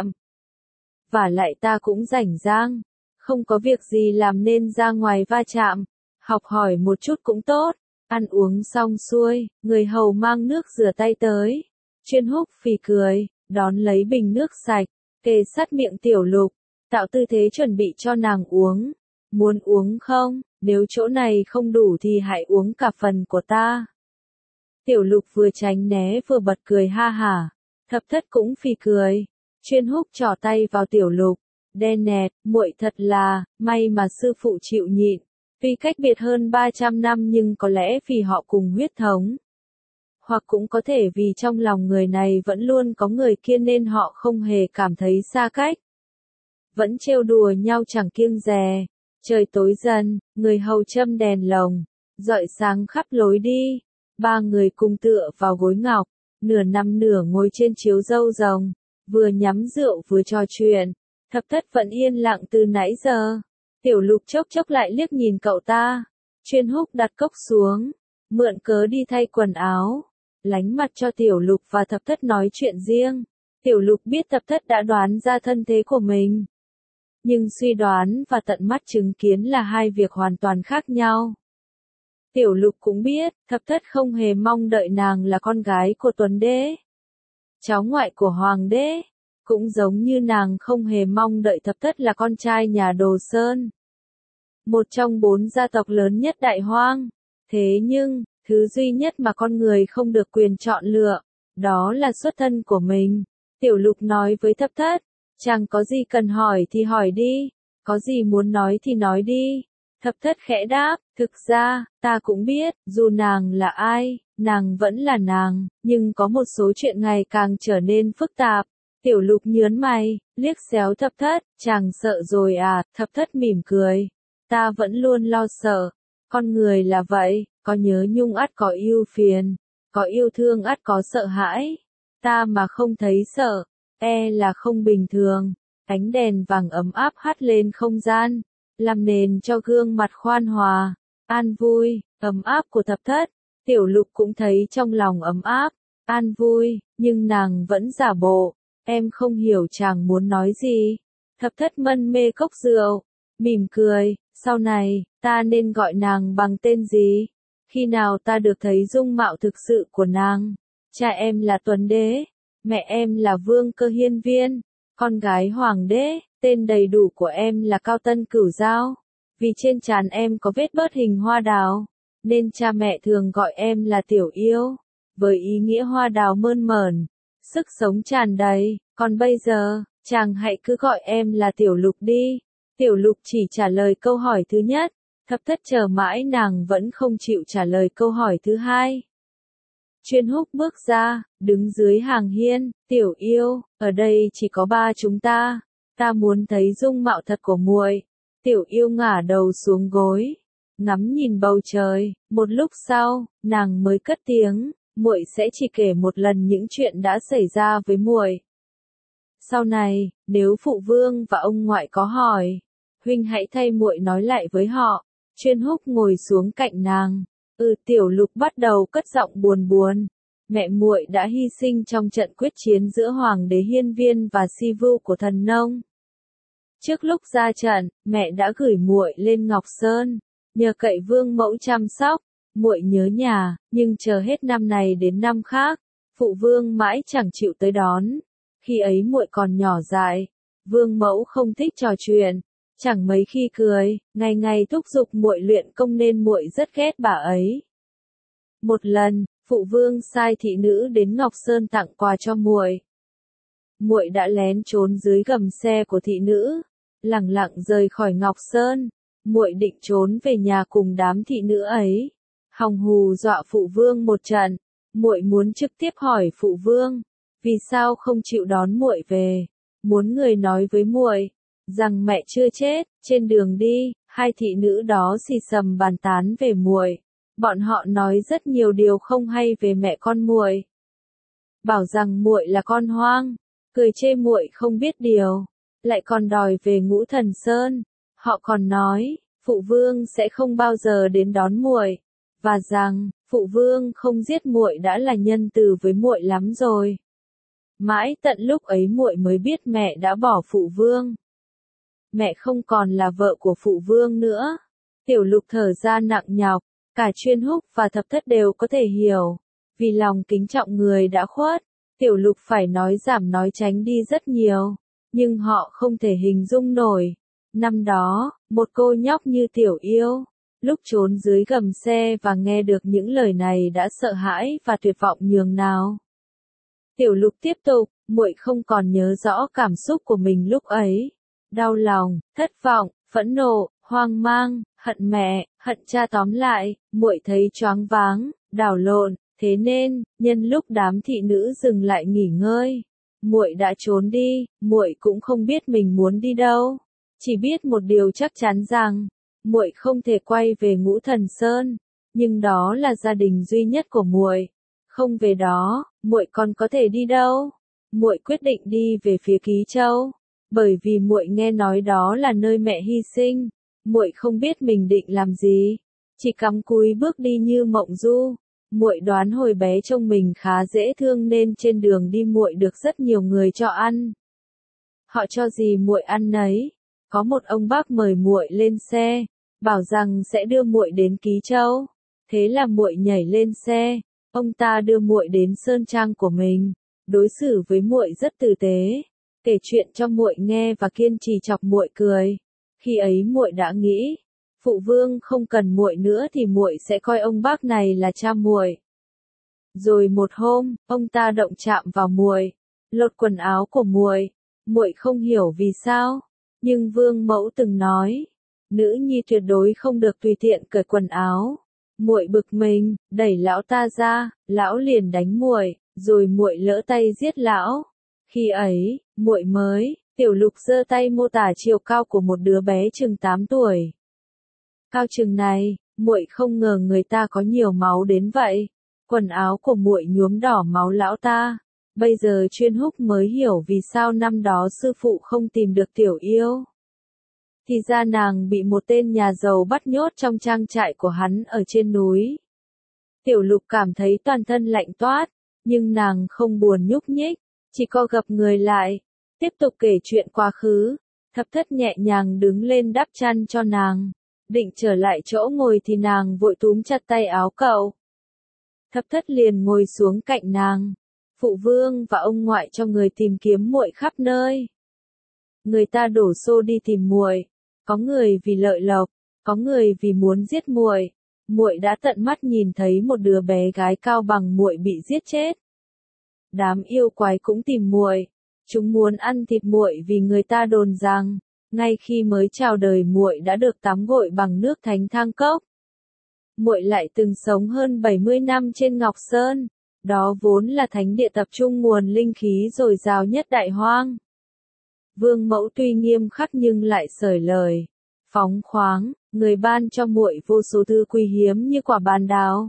S1: Và lại ta cũng rảnh rang, không có việc gì làm nên ra ngoài va chạm, học hỏi một chút cũng tốt. Ăn uống xong xuôi, người hầu mang nước rửa tay tới. Chuyên Húc phì cười, đón lấy bình nước sạch, kề sát miệng Tiểu Lục, tạo tư thế chuẩn bị cho nàng uống. Muốn uống không? Nếu chỗ này không đủ thì hãy uống cả phần của ta. Tiểu Lục vừa tránh né vừa bật cười ha hả. Thập Thất cũng phì cười. Chuyên Húc trỏ tay vào Tiểu Lục, đen nẹt, muội thật là, may mà sư phụ chịu nhịn. Tuy cách biệt hơn 300 năm nhưng có lẽ vì họ cùng huyết thống. Hoặc cũng có thể vì trong lòng người này vẫn luôn có người kia nên họ không hề cảm thấy xa cách. Vẫn trêu đùa nhau chẳng kiêng dè. Trời tối dần, người hầu châm đèn lồng, rọi sáng khắp lối đi. Ba người cùng tựa vào gối ngọc, nửa nằm nửa ngồi trên chiếu râu rồng, vừa nhắm rượu vừa trò chuyện. Thập Thất vẫn yên lặng từ nãy giờ. Tiểu Lục chốc chốc lại liếc nhìn cậu ta. Chuyên Húc đặt cốc xuống, mượn cớ đi thay quần áo, lánh mặt cho Tiểu Lục và Thập Thất nói chuyện riêng. Tiểu Lục biết Thập Thất đã đoán ra thân thế của mình. Nhưng suy đoán và tận mắt chứng kiến là hai việc hoàn toàn khác nhau. Tiểu Lục cũng biết, Thập Thất không hề mong đợi nàng là con gái của Tuần Đế, cháu ngoại của Hoàng đế. Cũng giống như nàng không hề mong đợi Thập Thất là con trai nhà Đồ Sơn, một trong 4 gia tộc lớn nhất Đại Hoang. Thế nhưng, thứ duy nhất mà con người không được quyền chọn lựa, đó là xuất thân của mình. Tiểu Lục nói với Thập Thất, chẳng có gì cần hỏi thì hỏi đi, có gì muốn nói thì nói đi. Thập Thất khẽ đáp, thực ra, ta cũng biết, dù nàng là ai, nàng vẫn là nàng, nhưng có một số chuyện ngày càng trở nên phức tạp. Tiểu Lục nhớn mày, liếc xéo Thập Thất, chàng sợ rồi à? Thập Thất mỉm cười, ta vẫn luôn lo sợ, con người là vậy, có nhớ nhung ắt có ưu phiền, có yêu thương ắt có sợ hãi, ta mà không thấy sợ, là không bình thường. Ánh đèn vàng ấm áp hắt lên không gian, làm nền cho gương mặt khoan hòa, an vui, ấm áp của Thập Thất. Tiểu Lục cũng thấy trong lòng ấm áp, an vui, nhưng nàng vẫn giả bộ. Em không hiểu chàng muốn nói gì. Thập Thất mân mê cốc rượu, mỉm cười, sau này, ta nên gọi nàng bằng tên gì? Khi nào ta được thấy dung mạo thực sự của nàng? Cha em là Tuần Đế, mẹ em là Vương Cơ Hiên Viên, con gái Hoàng đế, tên đầy đủ của em là Cao Tân Cửu Giao. Vì trên trán em có vết bớt hình hoa đào, nên cha mẹ thường gọi em là Tiểu Yêu, với ý nghĩa hoa đào mơn mởn, sức sống tràn đầy. Còn bây giờ, chàng hãy cứ gọi em là Tiểu Lục đi. Tiểu Lục chỉ trả lời câu hỏi thứ nhất. Thập Thất chờ mãi nàng vẫn không chịu trả lời câu hỏi thứ hai. Chuyên Húc bước ra, đứng dưới hàng hiên. Tiểu Yêu, ở đây chỉ có ba chúng ta. Ta muốn thấy dung mạo thật của muội. Tiểu Yêu ngả đầu xuống gối, ngắm nhìn bầu trời. Một lúc sau, nàng mới cất tiếng, muội sẽ chỉ kể một lần những chuyện đã xảy ra với muội. Sau này, nếu phụ vương và ông ngoại có hỏi, huynh hãy thay muội nói lại với họ. Chuyên Húc ngồi xuống cạnh nàng. Tiểu Lục bắt đầu cất giọng buồn buồn. Mẹ muội đã hy sinh trong trận quyết chiến giữa Hoàng đế Hiên Viên và Si Vưu của Thần Nông. Trước lúc ra trận, mẹ đã gửi muội lên Ngọc Sơn, nhờ cậy vương mẫu chăm sóc. Muội nhớ nhà, nhưng chờ hết năm này đến năm khác, phụ vương mãi chẳng chịu tới đón. Khi ấy muội còn nhỏ dại, vương mẫu không thích trò chuyện, chẳng mấy khi cười, ngày ngày thúc giục muội luyện công nên muội rất ghét bà ấy. Một lần, phụ vương sai thị nữ đến Ngọc Sơn tặng quà cho muội. Muội đã lén trốn dưới gầm xe của thị nữ, lẳng lặng rời khỏi Ngọc Sơn. Muội định trốn về nhà cùng đám thị nữ ấy, hòng hù dọa phụ vương một trận. Muội muốn trực tiếp hỏi phụ vương, vì sao không chịu đón muội về, muốn người nói với muội rằng mẹ chưa chết. Trên đường đi, hai thị nữ đó xì xầm bàn tán về muội. Bọn họ nói rất nhiều điều không hay về mẹ con muội, bảo rằng muội là con hoang, cười chê muội không biết điều, lại còn đòi về Ngũ Thần Sơn. Họ còn nói, phụ vương sẽ không bao giờ đến đón muội, và rằng phụ vương không giết muội đã là nhân từ với muội lắm rồi. Mãi tận lúc ấy muội mới biết mẹ đã bỏ phụ vương. Mẹ không còn là vợ của phụ vương nữa. Tiểu Lục thở ra nặng nhọc, cả Chuyên Húc và Thập Thất đều có thể hiểu. Vì lòng kính trọng người đã khuất, Tiểu Lục phải nói giảm nói tránh đi rất nhiều. Nhưng họ không thể hình dung nổi. Năm đó, một cô nhóc như Tiểu Yêu, lúc trốn dưới gầm xe và nghe được những lời này đã sợ hãi và tuyệt vọng nhường nào. Tiểu Lục tiếp tục, muội không còn nhớ rõ cảm xúc của mình lúc ấy. Đau lòng, thất vọng, phẫn nộ, hoang mang, hận mẹ, hận cha, tóm lại, muội thấy choáng váng, đảo lộn, thế nên, nhân lúc đám thị nữ dừng lại nghỉ ngơi, muội đã trốn đi, muội cũng không biết mình muốn đi đâu, chỉ biết một điều chắc chắn rằng, muội không thể quay về Ngũ Thần Sơn, nhưng đó là gia đình duy nhất của muội, không về đó, muội còn có thể đi đâu? Muội quyết định đi về phía Ký Châu, bởi vì muội nghe nói đó là nơi mẹ hy sinh, muội không biết mình định làm gì, chỉ cắm cúi bước đi như mộng du. Muội đoán hồi bé trông mình khá dễ thương nên trên đường đi muội được rất nhiều người cho ăn. Họ cho gì muội ăn nấy. Có một ông bác mời muội lên xe, bảo rằng sẽ đưa muội đến Ký Châu. Thế là muội nhảy lên xe, ông ta đưa muội đến sơn trang của mình, đối xử với muội rất tử tế, kể chuyện cho muội nghe và kiên trì chọc muội cười. Khi ấy muội đã nghĩ, phụ vương không cần muội nữa thì muội sẽ coi ông bác này là cha muội. Rồi một hôm, ông ta động chạm vào muội, lột quần áo của muội. Muội không hiểu vì sao, nhưng vương mẫu từng nói, nữ nhi tuyệt đối không được tùy tiện cởi quần áo. Muội bực mình, đẩy lão ta ra, lão liền đánh muội, rồi muội lỡ tay giết lão. Khi ấy, muội mới, Tiểu Lục giơ tay mô tả chiều cao của một đứa bé chừng 8 tuổi. Cao chừng này, muội không ngờ người ta có nhiều máu đến vậy. Quần áo của muội nhuốm đỏ máu lão ta. Bây giờ Chuyên Húc mới hiểu vì sao năm đó sư phụ không tìm được Tiểu Yêu. Thì ra nàng bị một tên nhà giàu bắt nhốt trong trang trại của hắn ở trên núi. Tiểu Lục cảm thấy toàn thân lạnh toát, nhưng nàng không buồn nhúc nhích, chỉ co gập người lại, tiếp tục kể chuyện quá khứ. Thập Thất nhẹ nhàng đứng lên đắp chăn cho nàng, định trở lại chỗ ngồi thì nàng vội túm chặt tay áo cậu. Thập Thất liền ngồi xuống cạnh nàng. Phụ vương và ông ngoại cho người tìm kiếm muội khắp nơi. Người ta đổ xô đi tìm muội, có người vì lợi lộc, có người vì muốn giết muội. Muội đã tận mắt nhìn thấy một đứa bé gái cao bằng muội bị giết chết. Đám yêu quái cũng tìm muội, chúng muốn ăn thịt muội vì người ta đồn rằng, ngay khi mới chào đời muội đã được tắm gội bằng nước thánh thang cốc. Muội lại từng sống hơn 70 năm trên Ngọc Sơn, đó vốn là thánh địa tập trung nguồn linh khí dồi dào nhất Đại Hoang. Vương mẫu tuy nghiêm khắc nhưng lại sởi lời, phóng khoáng, người ban cho muội vô số thứ quý hiếm như quả bàn đào,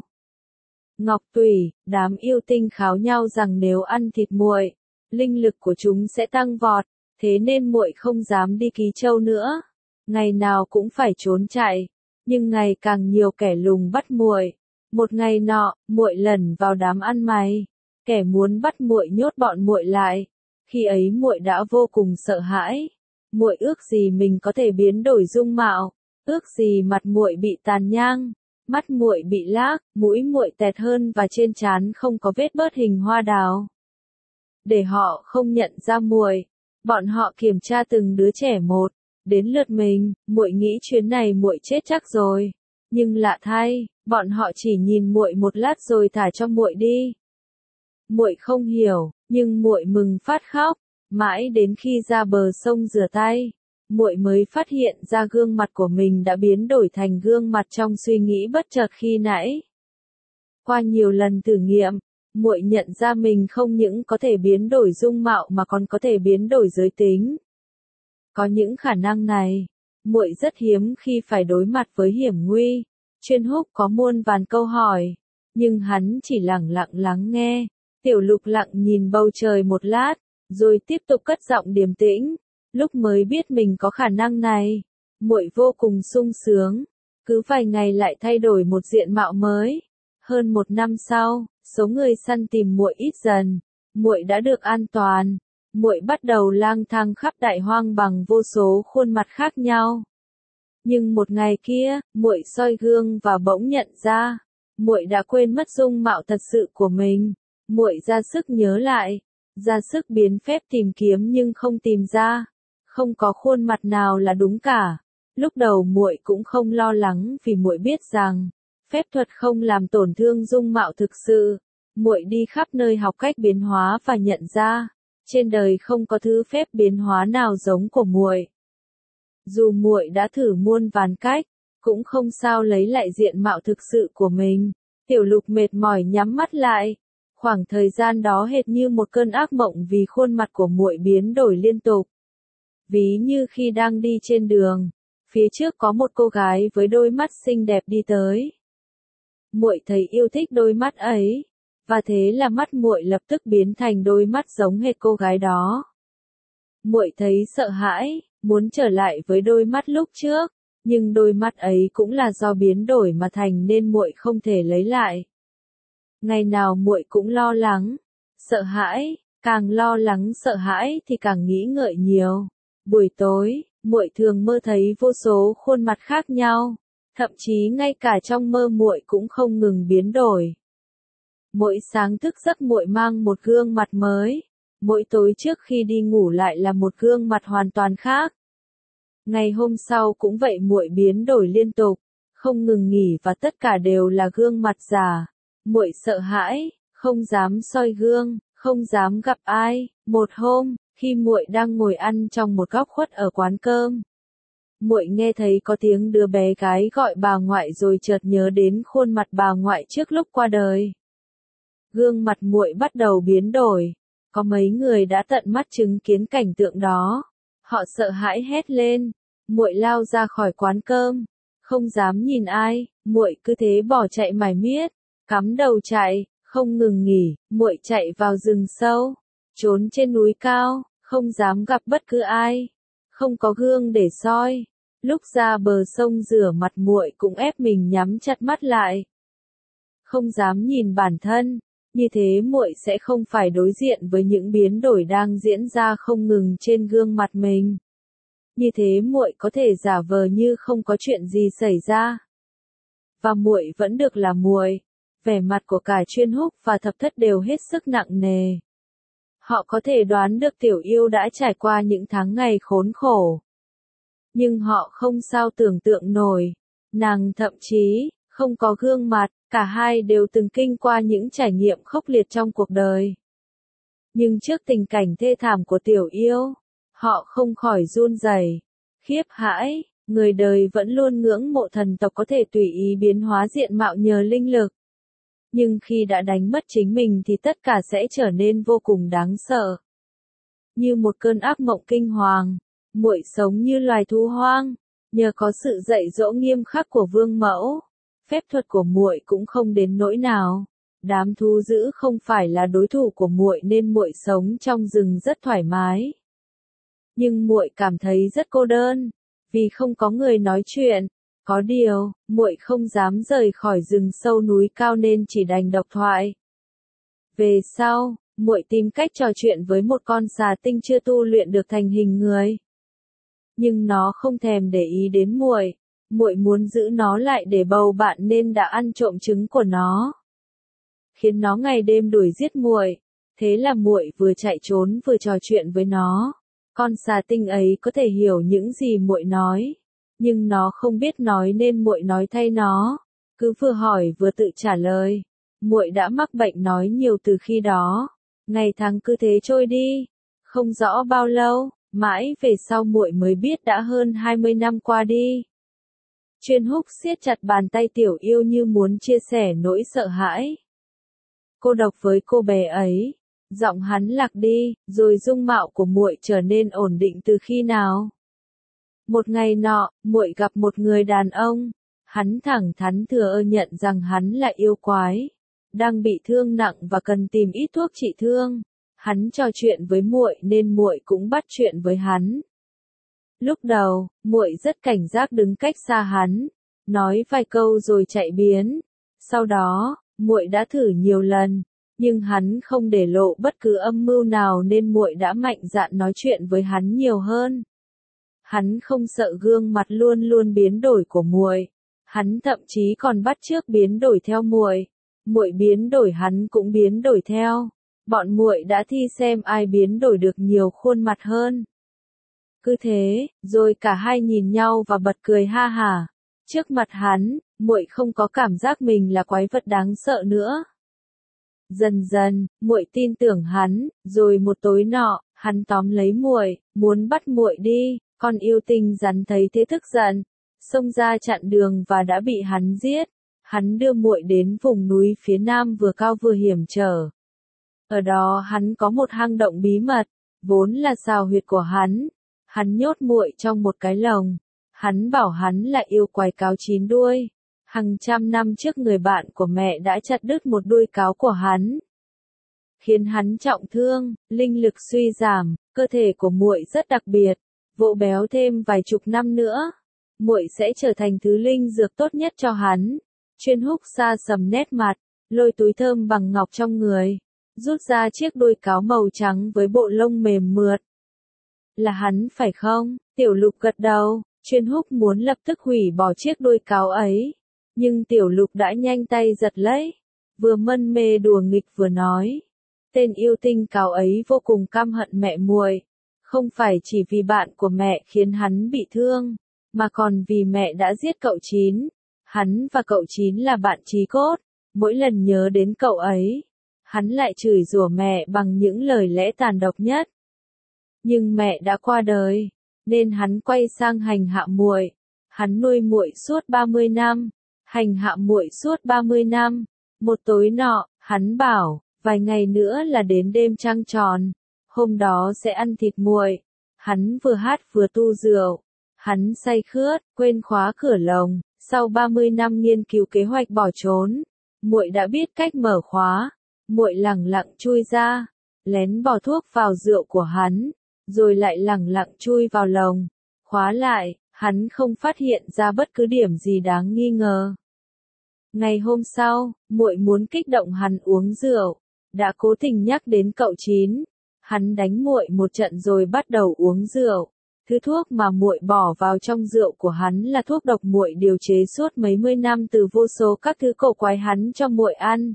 S1: ngọc tủy. Đám yêu tinh kháo nhau rằng nếu ăn thịt muội, linh lực của chúng sẽ tăng vọt, thế nên muội không dám đi Ký Châu nữa, ngày nào cũng phải trốn chạy, nhưng ngày càng nhiều kẻ lùng bắt muội. Một ngày nọ, muội lẩn vào đám ăn mày, kẻ muốn bắt muội nhốt bọn muội lại. Khi ấy muội đã vô cùng sợ hãi. Muội ước gì mình có thể biến đổi dung mạo, ước gì mặt muội bị tàn nhang, mắt muội bị lác, mũi muội tẹt hơn và trên trán không có vết bớt hình hoa đào. Để họ không nhận ra muội, bọn họ kiểm tra từng đứa trẻ một, đến lượt mình, muội nghĩ chuyến này muội chết chắc rồi. Nhưng lạ thay, bọn họ chỉ nhìn muội một lát rồi thả cho muội đi. Muội không hiểu, nhưng muội mừng phát khóc, mãi đến khi ra bờ sông rửa tay, muội mới phát hiện ra gương mặt của mình đã biến đổi thành gương mặt trong suy nghĩ bất chợt khi nãy. Qua nhiều lần thử nghiệm, muội nhận ra mình không những có thể biến đổi dung mạo mà còn có thể biến đổi giới tính. Có những khả năng này, muội rất hiếm khi phải đối mặt với hiểm nguy. Chuyên Húc có muôn vàn câu hỏi, nhưng hắn chỉ lặng lặng lắng nghe. Tiểu Lục lặng nhìn bầu trời một lát, rồi tiếp tục cất giọng điềm tĩnh, lúc mới biết mình có khả năng này, muội vô cùng sung sướng, cứ vài ngày lại thay đổi một diện mạo mới. Hơn 1 năm sau, số người săn tìm muội ít dần, muội đã được an toàn, muội bắt đầu lang thang khắp đại hoang bằng vô số khuôn mặt khác nhau. Nhưng một ngày kia, muội soi gương và bỗng nhận ra, muội đã quên mất dung mạo thật sự của mình. Muội ra sức nhớ lại, ra sức biến phép tìm kiếm nhưng không tìm ra, không có khuôn mặt nào là đúng cả. Lúc đầu muội cũng không lo lắng vì muội biết rằng phép thuật không làm tổn thương dung mạo thực sự. Muội đi khắp nơi học cách biến hóa và nhận ra, trên đời không có thứ phép biến hóa nào giống của muội. Dù muội đã thử muôn vàn cách, cũng không sao lấy lại diện mạo thực sự của mình. Tiểu Lục mệt mỏi nhắm mắt lại. Khoảng thời gian đó hệt như một cơn ác mộng vì khuôn mặt của muội biến đổi liên tục. Ví như khi đang đi trên đường, phía trước có một cô gái với đôi mắt xinh đẹp đi tới. Muội thấy yêu thích đôi mắt ấy, và thế là mắt muội lập tức biến thành đôi mắt giống hệt cô gái đó. Muội thấy sợ hãi, muốn trở lại với đôi mắt lúc trước, nhưng đôi mắt ấy cũng là do biến đổi mà thành nên muội không thể lấy lại. Ngày nào muội cũng lo lắng, sợ hãi, càng lo lắng sợ hãi thì càng nghĩ ngợi nhiều. Buổi tối, muội thường mơ thấy vô số khuôn mặt khác nhau, thậm chí ngay cả trong mơ muội cũng không ngừng biến đổi. Mỗi sáng thức giấc muội mang một gương mặt mới, mỗi tối trước khi đi ngủ lại là một gương mặt hoàn toàn khác. Ngày hôm sau cũng vậy, muội biến đổi liên tục, không ngừng nghỉ và tất cả đều là gương mặt giả. Muội sợ hãi, không dám soi gương, không dám gặp ai. Một hôm, khi muội đang ngồi ăn trong một góc khuất ở quán cơm, muội nghe thấy có tiếng đứa bé gái gọi bà ngoại rồi chợt nhớ đến khuôn mặt bà ngoại trước lúc qua đời. Gương mặt muội bắt đầu biến đổi, có mấy người đã tận mắt chứng kiến cảnh tượng đó. Họ sợ hãi hét lên, muội lao ra khỏi quán cơm, không dám nhìn ai, muội cứ thế bỏ chạy mải miết, cắm đầu chạy, không ngừng nghỉ. Muội chạy vào rừng sâu, trốn trên núi cao, không dám gặp bất cứ ai, không có gương để soi. Lúc ra bờ sông rửa mặt muội cũng ép mình nhắm chặt mắt lại, không dám nhìn bản thân, như thế muội sẽ không phải đối diện với những biến đổi đang diễn ra không ngừng trên gương mặt mình. Như thế muội có thể giả vờ như không có chuyện gì xảy ra. Và muội vẫn được là muội. Vẻ mặt của cả Chuyên Húc và Thập Thất đều hết sức nặng nề. Họ có thể đoán được Tiểu Yêu đã trải qua những tháng ngày khốn khổ. Nhưng họ không sao tưởng tượng nổi. Nàng thậm chí không có gương mặt, cả hai đều từng kinh qua những trải nghiệm khốc liệt trong cuộc đời. Nhưng trước tình cảnh thê thảm của Tiểu Yêu, họ không khỏi run rẩy, khiếp hãi. Người đời vẫn luôn ngưỡng mộ thần tộc có thể tùy ý biến hóa diện mạo nhờ linh lực. Nhưng khi đã đánh mất chính mình thì tất cả sẽ trở nên vô cùng đáng sợ. Như một cơn ác mộng kinh hoàng, muội sống như loài thú hoang, nhờ có sự dạy dỗ nghiêm khắc của vương mẫu, phép thuật của muội cũng không đến nỗi nào. Đám thú dữ không phải là đối thủ của muội nên muội sống trong rừng rất thoải mái. Nhưng muội cảm thấy rất cô đơn, vì không có người nói chuyện. Có điều, muội không dám rời khỏi rừng sâu núi cao nên chỉ đành độc thoại. Về sau, muội tìm cách trò chuyện với một con xà tinh chưa tu luyện được thành hình người. Nhưng nó không thèm để ý đến muội. Muội muốn giữ nó lại để bầu bạn nên đã ăn trộm trứng của nó, khiến nó ngày đêm đuổi giết muội. Thế là muội vừa chạy trốn vừa trò chuyện với nó. Con xà tinh ấy có thể hiểu những gì muội nói, nhưng nó không biết nói nên muội nói thay nó, cứ vừa hỏi vừa tự trả lời. Muội đã mắc bệnh nói nhiều từ khi đó. Ngày tháng cứ thế trôi đi, không rõ bao lâu, mãi về sau muội mới biết đã hơn 20 năm qua đi. Chuyên Húc siết chặt bàn tay Tiểu Yêu như muốn chia sẻ nỗi sợ hãi cô độc với cô bé ấy. Giọng hắn lạc đi, rồi dung mạo của muội trở nên ổn định từ khi nào? Một ngày nọ, muội gặp một người đàn ông, hắn thẳng thắn thừa nhận rằng hắn là yêu quái, đang bị thương nặng và cần tìm ít thuốc trị thương. Hắn trò chuyện với muội nên muội cũng bắt chuyện với hắn. Lúc đầu, muội rất cảnh giác đứng cách xa hắn, nói vài câu rồi chạy biến. Sau đó, muội đã thử nhiều lần, nhưng hắn không để lộ bất cứ âm mưu nào nên muội đã mạnh dạn nói chuyện với hắn nhiều hơn. Hắn không sợ gương mặt luôn luôn biến đổi của muội, hắn thậm chí còn bắt chước biến đổi theo muội. Muội biến đổi hắn cũng biến đổi theo. Bọn muội đã thi xem ai biến đổi được nhiều khuôn mặt hơn. Cứ thế, rồi cả hai nhìn nhau và bật cười ha hả. Trước mặt hắn, muội không có cảm giác mình là quái vật đáng sợ nữa. Dần dần, muội tin tưởng hắn, rồi một tối nọ, hắn tóm lấy muội, muốn bắt muội đi, con yêu tinh rắn thấy thế tức giận, xông ra chặn đường và đã bị hắn giết. Hắn đưa muội đến vùng núi phía nam vừa cao vừa hiểm trở. Ở đó hắn có một hang động bí mật, vốn là xào huyệt của hắn. Hắn nhốt muội trong một cái lồng. Hắn bảo hắn là yêu quái cáo 9 đuôi. Hàng trăm năm trước người bạn của mẹ đã chặt đứt một đuôi cáo của hắn, khiến hắn trọng thương, linh lực suy giảm, cơ thể của muội rất đặc biệt, vỗ béo thêm vài chục năm nữa, muội sẽ trở thành thứ linh dược tốt nhất cho hắn. Chuyên Húc xa sầm nét mặt, lôi túi thơm bằng ngọc trong người, rút ra chiếc đuôi cáo màu trắng với bộ lông mềm mượt. Là hắn phải không? Tiểu Lục gật đầu. Chuyên Húc muốn lập tức hủy bỏ chiếc đuôi cáo ấy, nhưng Tiểu Lục đã nhanh tay giật lấy, vừa mân mê đùa nghịch vừa nói. Tên yêu tinh cáo ấy vô cùng căm hận mẹ muội, không phải chỉ vì bạn của mẹ khiến hắn bị thương, mà còn vì mẹ đã giết cậu Chín. Hắn và cậu Chín là bạn chí cốt, mỗi lần nhớ đến cậu ấy, hắn lại chửi rủa mẹ bằng những lời lẽ tàn độc nhất. Nhưng mẹ đã qua đời, nên hắn quay sang hành hạ muội. Hắn nuôi muội suốt 30 năm, hành hạ muội suốt 30 năm. Một tối nọ, hắn bảo, vài ngày nữa là đến đêm trăng tròn, hôm đó sẽ ăn thịt muội. Hắn vừa hát vừa tu rượu, hắn say khướt, quên khóa cửa lồng. Sau 30 năm nghiên cứu kế hoạch bỏ trốn, muội đã biết cách mở khóa. Muội lẳng lặng chui ra, lén bỏ thuốc vào rượu của hắn, rồi lại lẳng lặng chui vào lồng, khóa lại. Hắn không phát hiện ra bất cứ điểm gì đáng nghi ngờ. Ngày hôm sau, muội muốn kích động hắn uống rượu, đã cố tình nhắc đến cậu Chín. Hắn đánh muội một trận rồi bắt đầu uống rượu. Thứ thuốc mà muội bỏ vào trong rượu của hắn là thuốc độc muội điều chế suốt mấy mươi năm từ vô số các thứ cổ quái hắn cho muội ăn.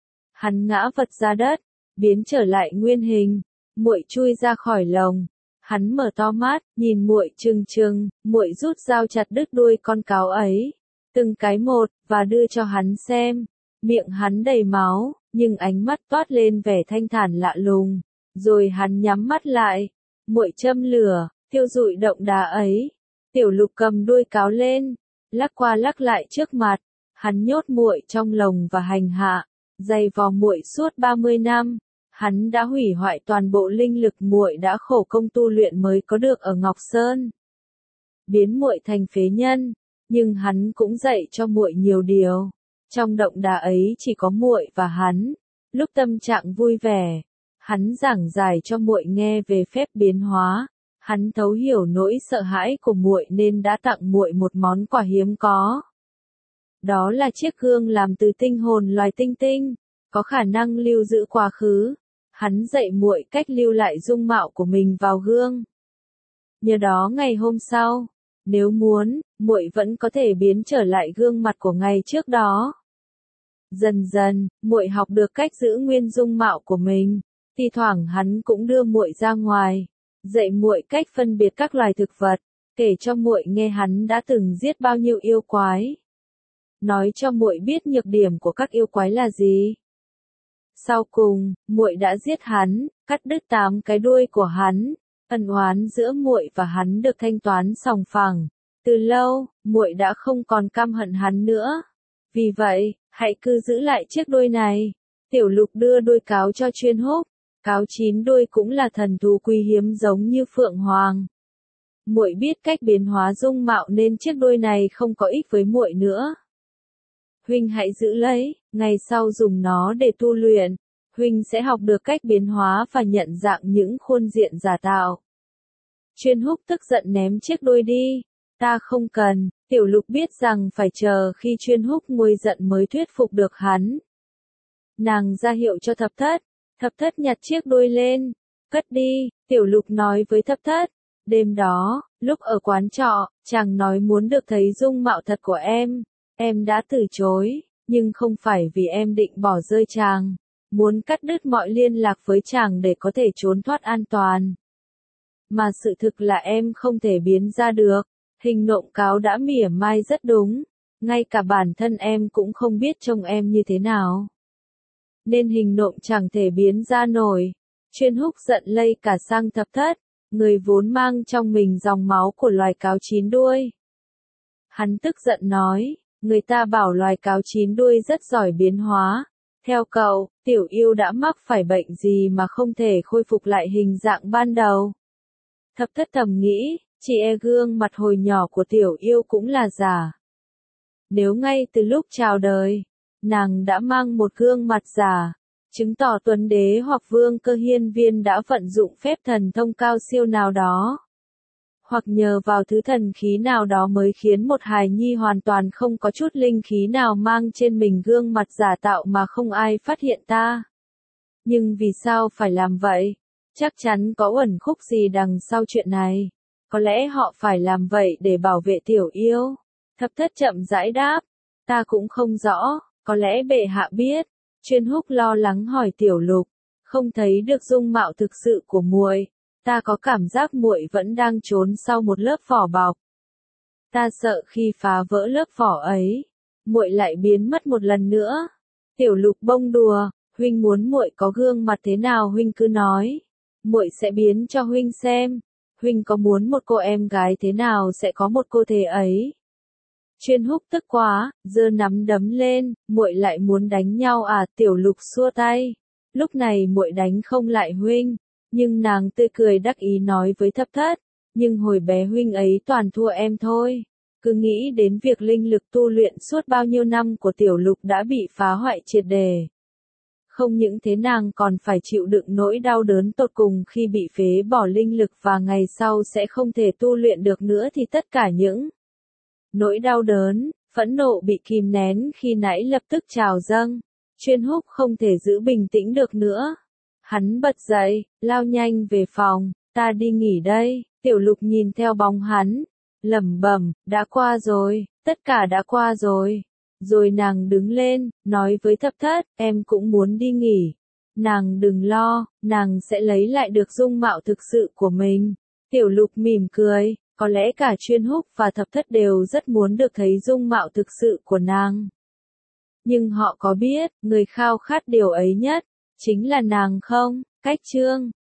S1: Hắn ngã vật ra đất, biến trở lại nguyên hình. Muội chui ra khỏi lồng. Hắn mở to mắt, nhìn muội trừng trừng, muội rút dao chặt đứt đuôi con cáo ấy, từng cái một, và đưa cho hắn xem. Miệng hắn đầy máu, nhưng ánh mắt toát lên vẻ thanh thản lạ lùng. Rồi hắn nhắm mắt lại. Muội châm lửa, thiêu rụi động đá ấy. Tiểu Lục cầm đuôi cáo lên, lắc qua lắc lại trước mặt. Hắn nhốt muội trong lồng và hành hạ, giày vò muội suốt 30 năm. Hắn đã hủy hoại toàn bộ linh lực muội đã khổ công tu luyện mới có được ở Ngọc Sơn, biến muội thành phế nhân, nhưng hắn cũng dạy cho muội nhiều điều. Trong động đá ấy chỉ có muội và hắn. Lúc tâm trạng vui vẻ, hắn giảng giải cho muội nghe về phép biến hóa. Hắn thấu hiểu nỗi sợ hãi của muội nên đã tặng muội một món quà hiếm có. Đó là chiếc gương làm từ tinh hồn loài tinh tinh, có khả năng lưu giữ quá khứ. Hắn dạy muội cách lưu lại dung mạo của mình vào gương. Nhờ đó ngày hôm sau, nếu muốn, muội vẫn có thể biến trở lại gương mặt của ngày trước đó. Dần dần, muội học được cách giữ nguyên dung mạo của mình. Thi thoảng hắn cũng đưa muội ra ngoài, dạy muội cách phân biệt các loài thực vật, kể cho muội nghe hắn đã từng giết bao nhiêu yêu quái, nói cho muội biết nhược điểm của các yêu quái là gì. Sau cùng, muội đã giết hắn, cắt đứt 8 cái đuôi của hắn. Ân oán giữa muội và hắn được thanh toán sòng phẳng. Từ lâu, muội đã không còn căm hận hắn nữa. Vì vậy, hãy cứ giữ lại chiếc đuôi này. Tiểu Lục đưa đuôi cáo cho Chuyên Húc. Cáo 9 đuôi cũng là thần thú quý hiếm giống như Phượng Hoàng. Muội biết cách biến hóa dung mạo nên chiếc đuôi này không có ích với muội nữa. Huynh hãy giữ lấy, ngày sau dùng nó để tu luyện. huynh sẽ học được cách biến hóa và nhận dạng những khuôn diện giả tạo. Chuyên Húc tức giận ném chiếc đuôi đi. Ta không cần. Tiểu Lục biết rằng phải chờ khi Chuyên Húc nguôi giận mới thuyết phục được hắn. Nàng ra hiệu cho Thập Thất. Thập Thất nhặt chiếc đuôi lên. Cất đi. Tiểu Lục nói với Thập Thất. Đêm đó, lúc ở quán trọ, chàng nói muốn được thấy dung mạo thật của em. Em đã từ chối, nhưng không phải vì em định bỏ rơi chàng. Muốn cắt đứt mọi liên lạc với chàng để có thể trốn thoát an toàn. Mà sự thực là em không thể biến ra được. Hình Nộm Cáo đã mỉa mai rất đúng. Ngay cả bản thân em cũng không biết trông em như thế nào. Nên Hình Nộm chẳng thể biến ra nổi. Chuyên Húc giận lây cả sang Thập Thất. Người vốn mang trong mình dòng máu của loài cáo chín đuôi. Hắn tức giận nói, người ta bảo loài cáo chín đuôi rất giỏi biến hóa. Theo cậu, Tiểu Yêu đã mắc phải bệnh gì mà không thể khôi phục lại hình dạng ban đầu? Thập Thất thầm nghĩ, chỉ gương mặt hồi nhỏ của Tiểu Yêu cũng là giả. Nếu ngay từ lúc chào đời, nàng đã mang một gương mặt giả, chứng tỏ Tuấn Đế hoặc Vương Cơ Hiên Viên đã vận dụng phép thần thông cao siêu nào đó. Hoặc nhờ vào thứ thần khí nào đó mới khiến một hài nhi hoàn toàn không có chút linh khí nào mang trên mình gương mặt giả tạo mà không ai phát hiện ta. Nhưng vì sao phải làm vậy? Chắc chắn có uẩn khúc gì đằng sau chuyện này. Có lẽ họ phải làm vậy để bảo vệ Tiểu Yêu. Thập Thất chậm rãi đáp. Ta cũng không rõ, có lẽ bệ hạ biết. Chuyên Húc lo lắng hỏi Tiểu Lục. Không thấy được dung mạo thực sự của muội. Ta có cảm giác muội vẫn đang trốn sau một lớp vỏ bọc. Ta sợ khi phá vỡ lớp vỏ ấy, muội lại biến mất một lần nữa. Tiểu Lục bông đùa, huynh muốn muội có gương mặt thế nào huynh cứ nói, muội sẽ biến cho huynh xem. Huynh có muốn một cô em gái thế nào sẽ có một cô thế ấy. Chuyên Húc tức quá, giơ nắm đấm lên, muội lại muốn đánh nhau à? Tiểu Lục xua tay. Lúc này muội đánh không lại huynh. Nhưng nàng tươi cười đắc ý nói với Thập Thất, nhưng hồi bé huynh ấy toàn thua em thôi. Cứ nghĩ đến việc linh lực tu luyện suốt bao nhiêu năm của Tiểu Lục đã bị phá hoại triệt đề. Không những thế nàng còn phải chịu đựng nỗi đau đớn tột cùng khi bị phế bỏ linh lực và ngày sau sẽ không thể tu luyện được nữa thì tất cả những nỗi đau đớn, phẫn nộ bị kìm nén khi nãy lập tức trào dâng. Chuyên Húc không thể giữ bình tĩnh được nữa. Hắn bật dậy, lao nhanh về phòng, ta đi nghỉ đây. Tiểu Lục nhìn theo bóng hắn, lẩm bẩm, đã qua rồi, tất cả đã qua rồi. Rồi nàng đứng lên, nói với Thập Thất, em cũng muốn đi nghỉ. Nàng đừng lo, nàng sẽ lấy lại được dung mạo thực sự của mình. Tiểu Lục mỉm cười, có lẽ cả Chuyên Húc và Thập Thất đều rất muốn được thấy dung mạo thực sự của nàng. Nhưng họ có biết, người khao khát điều ấy nhất, chính là nàng không? Cách chương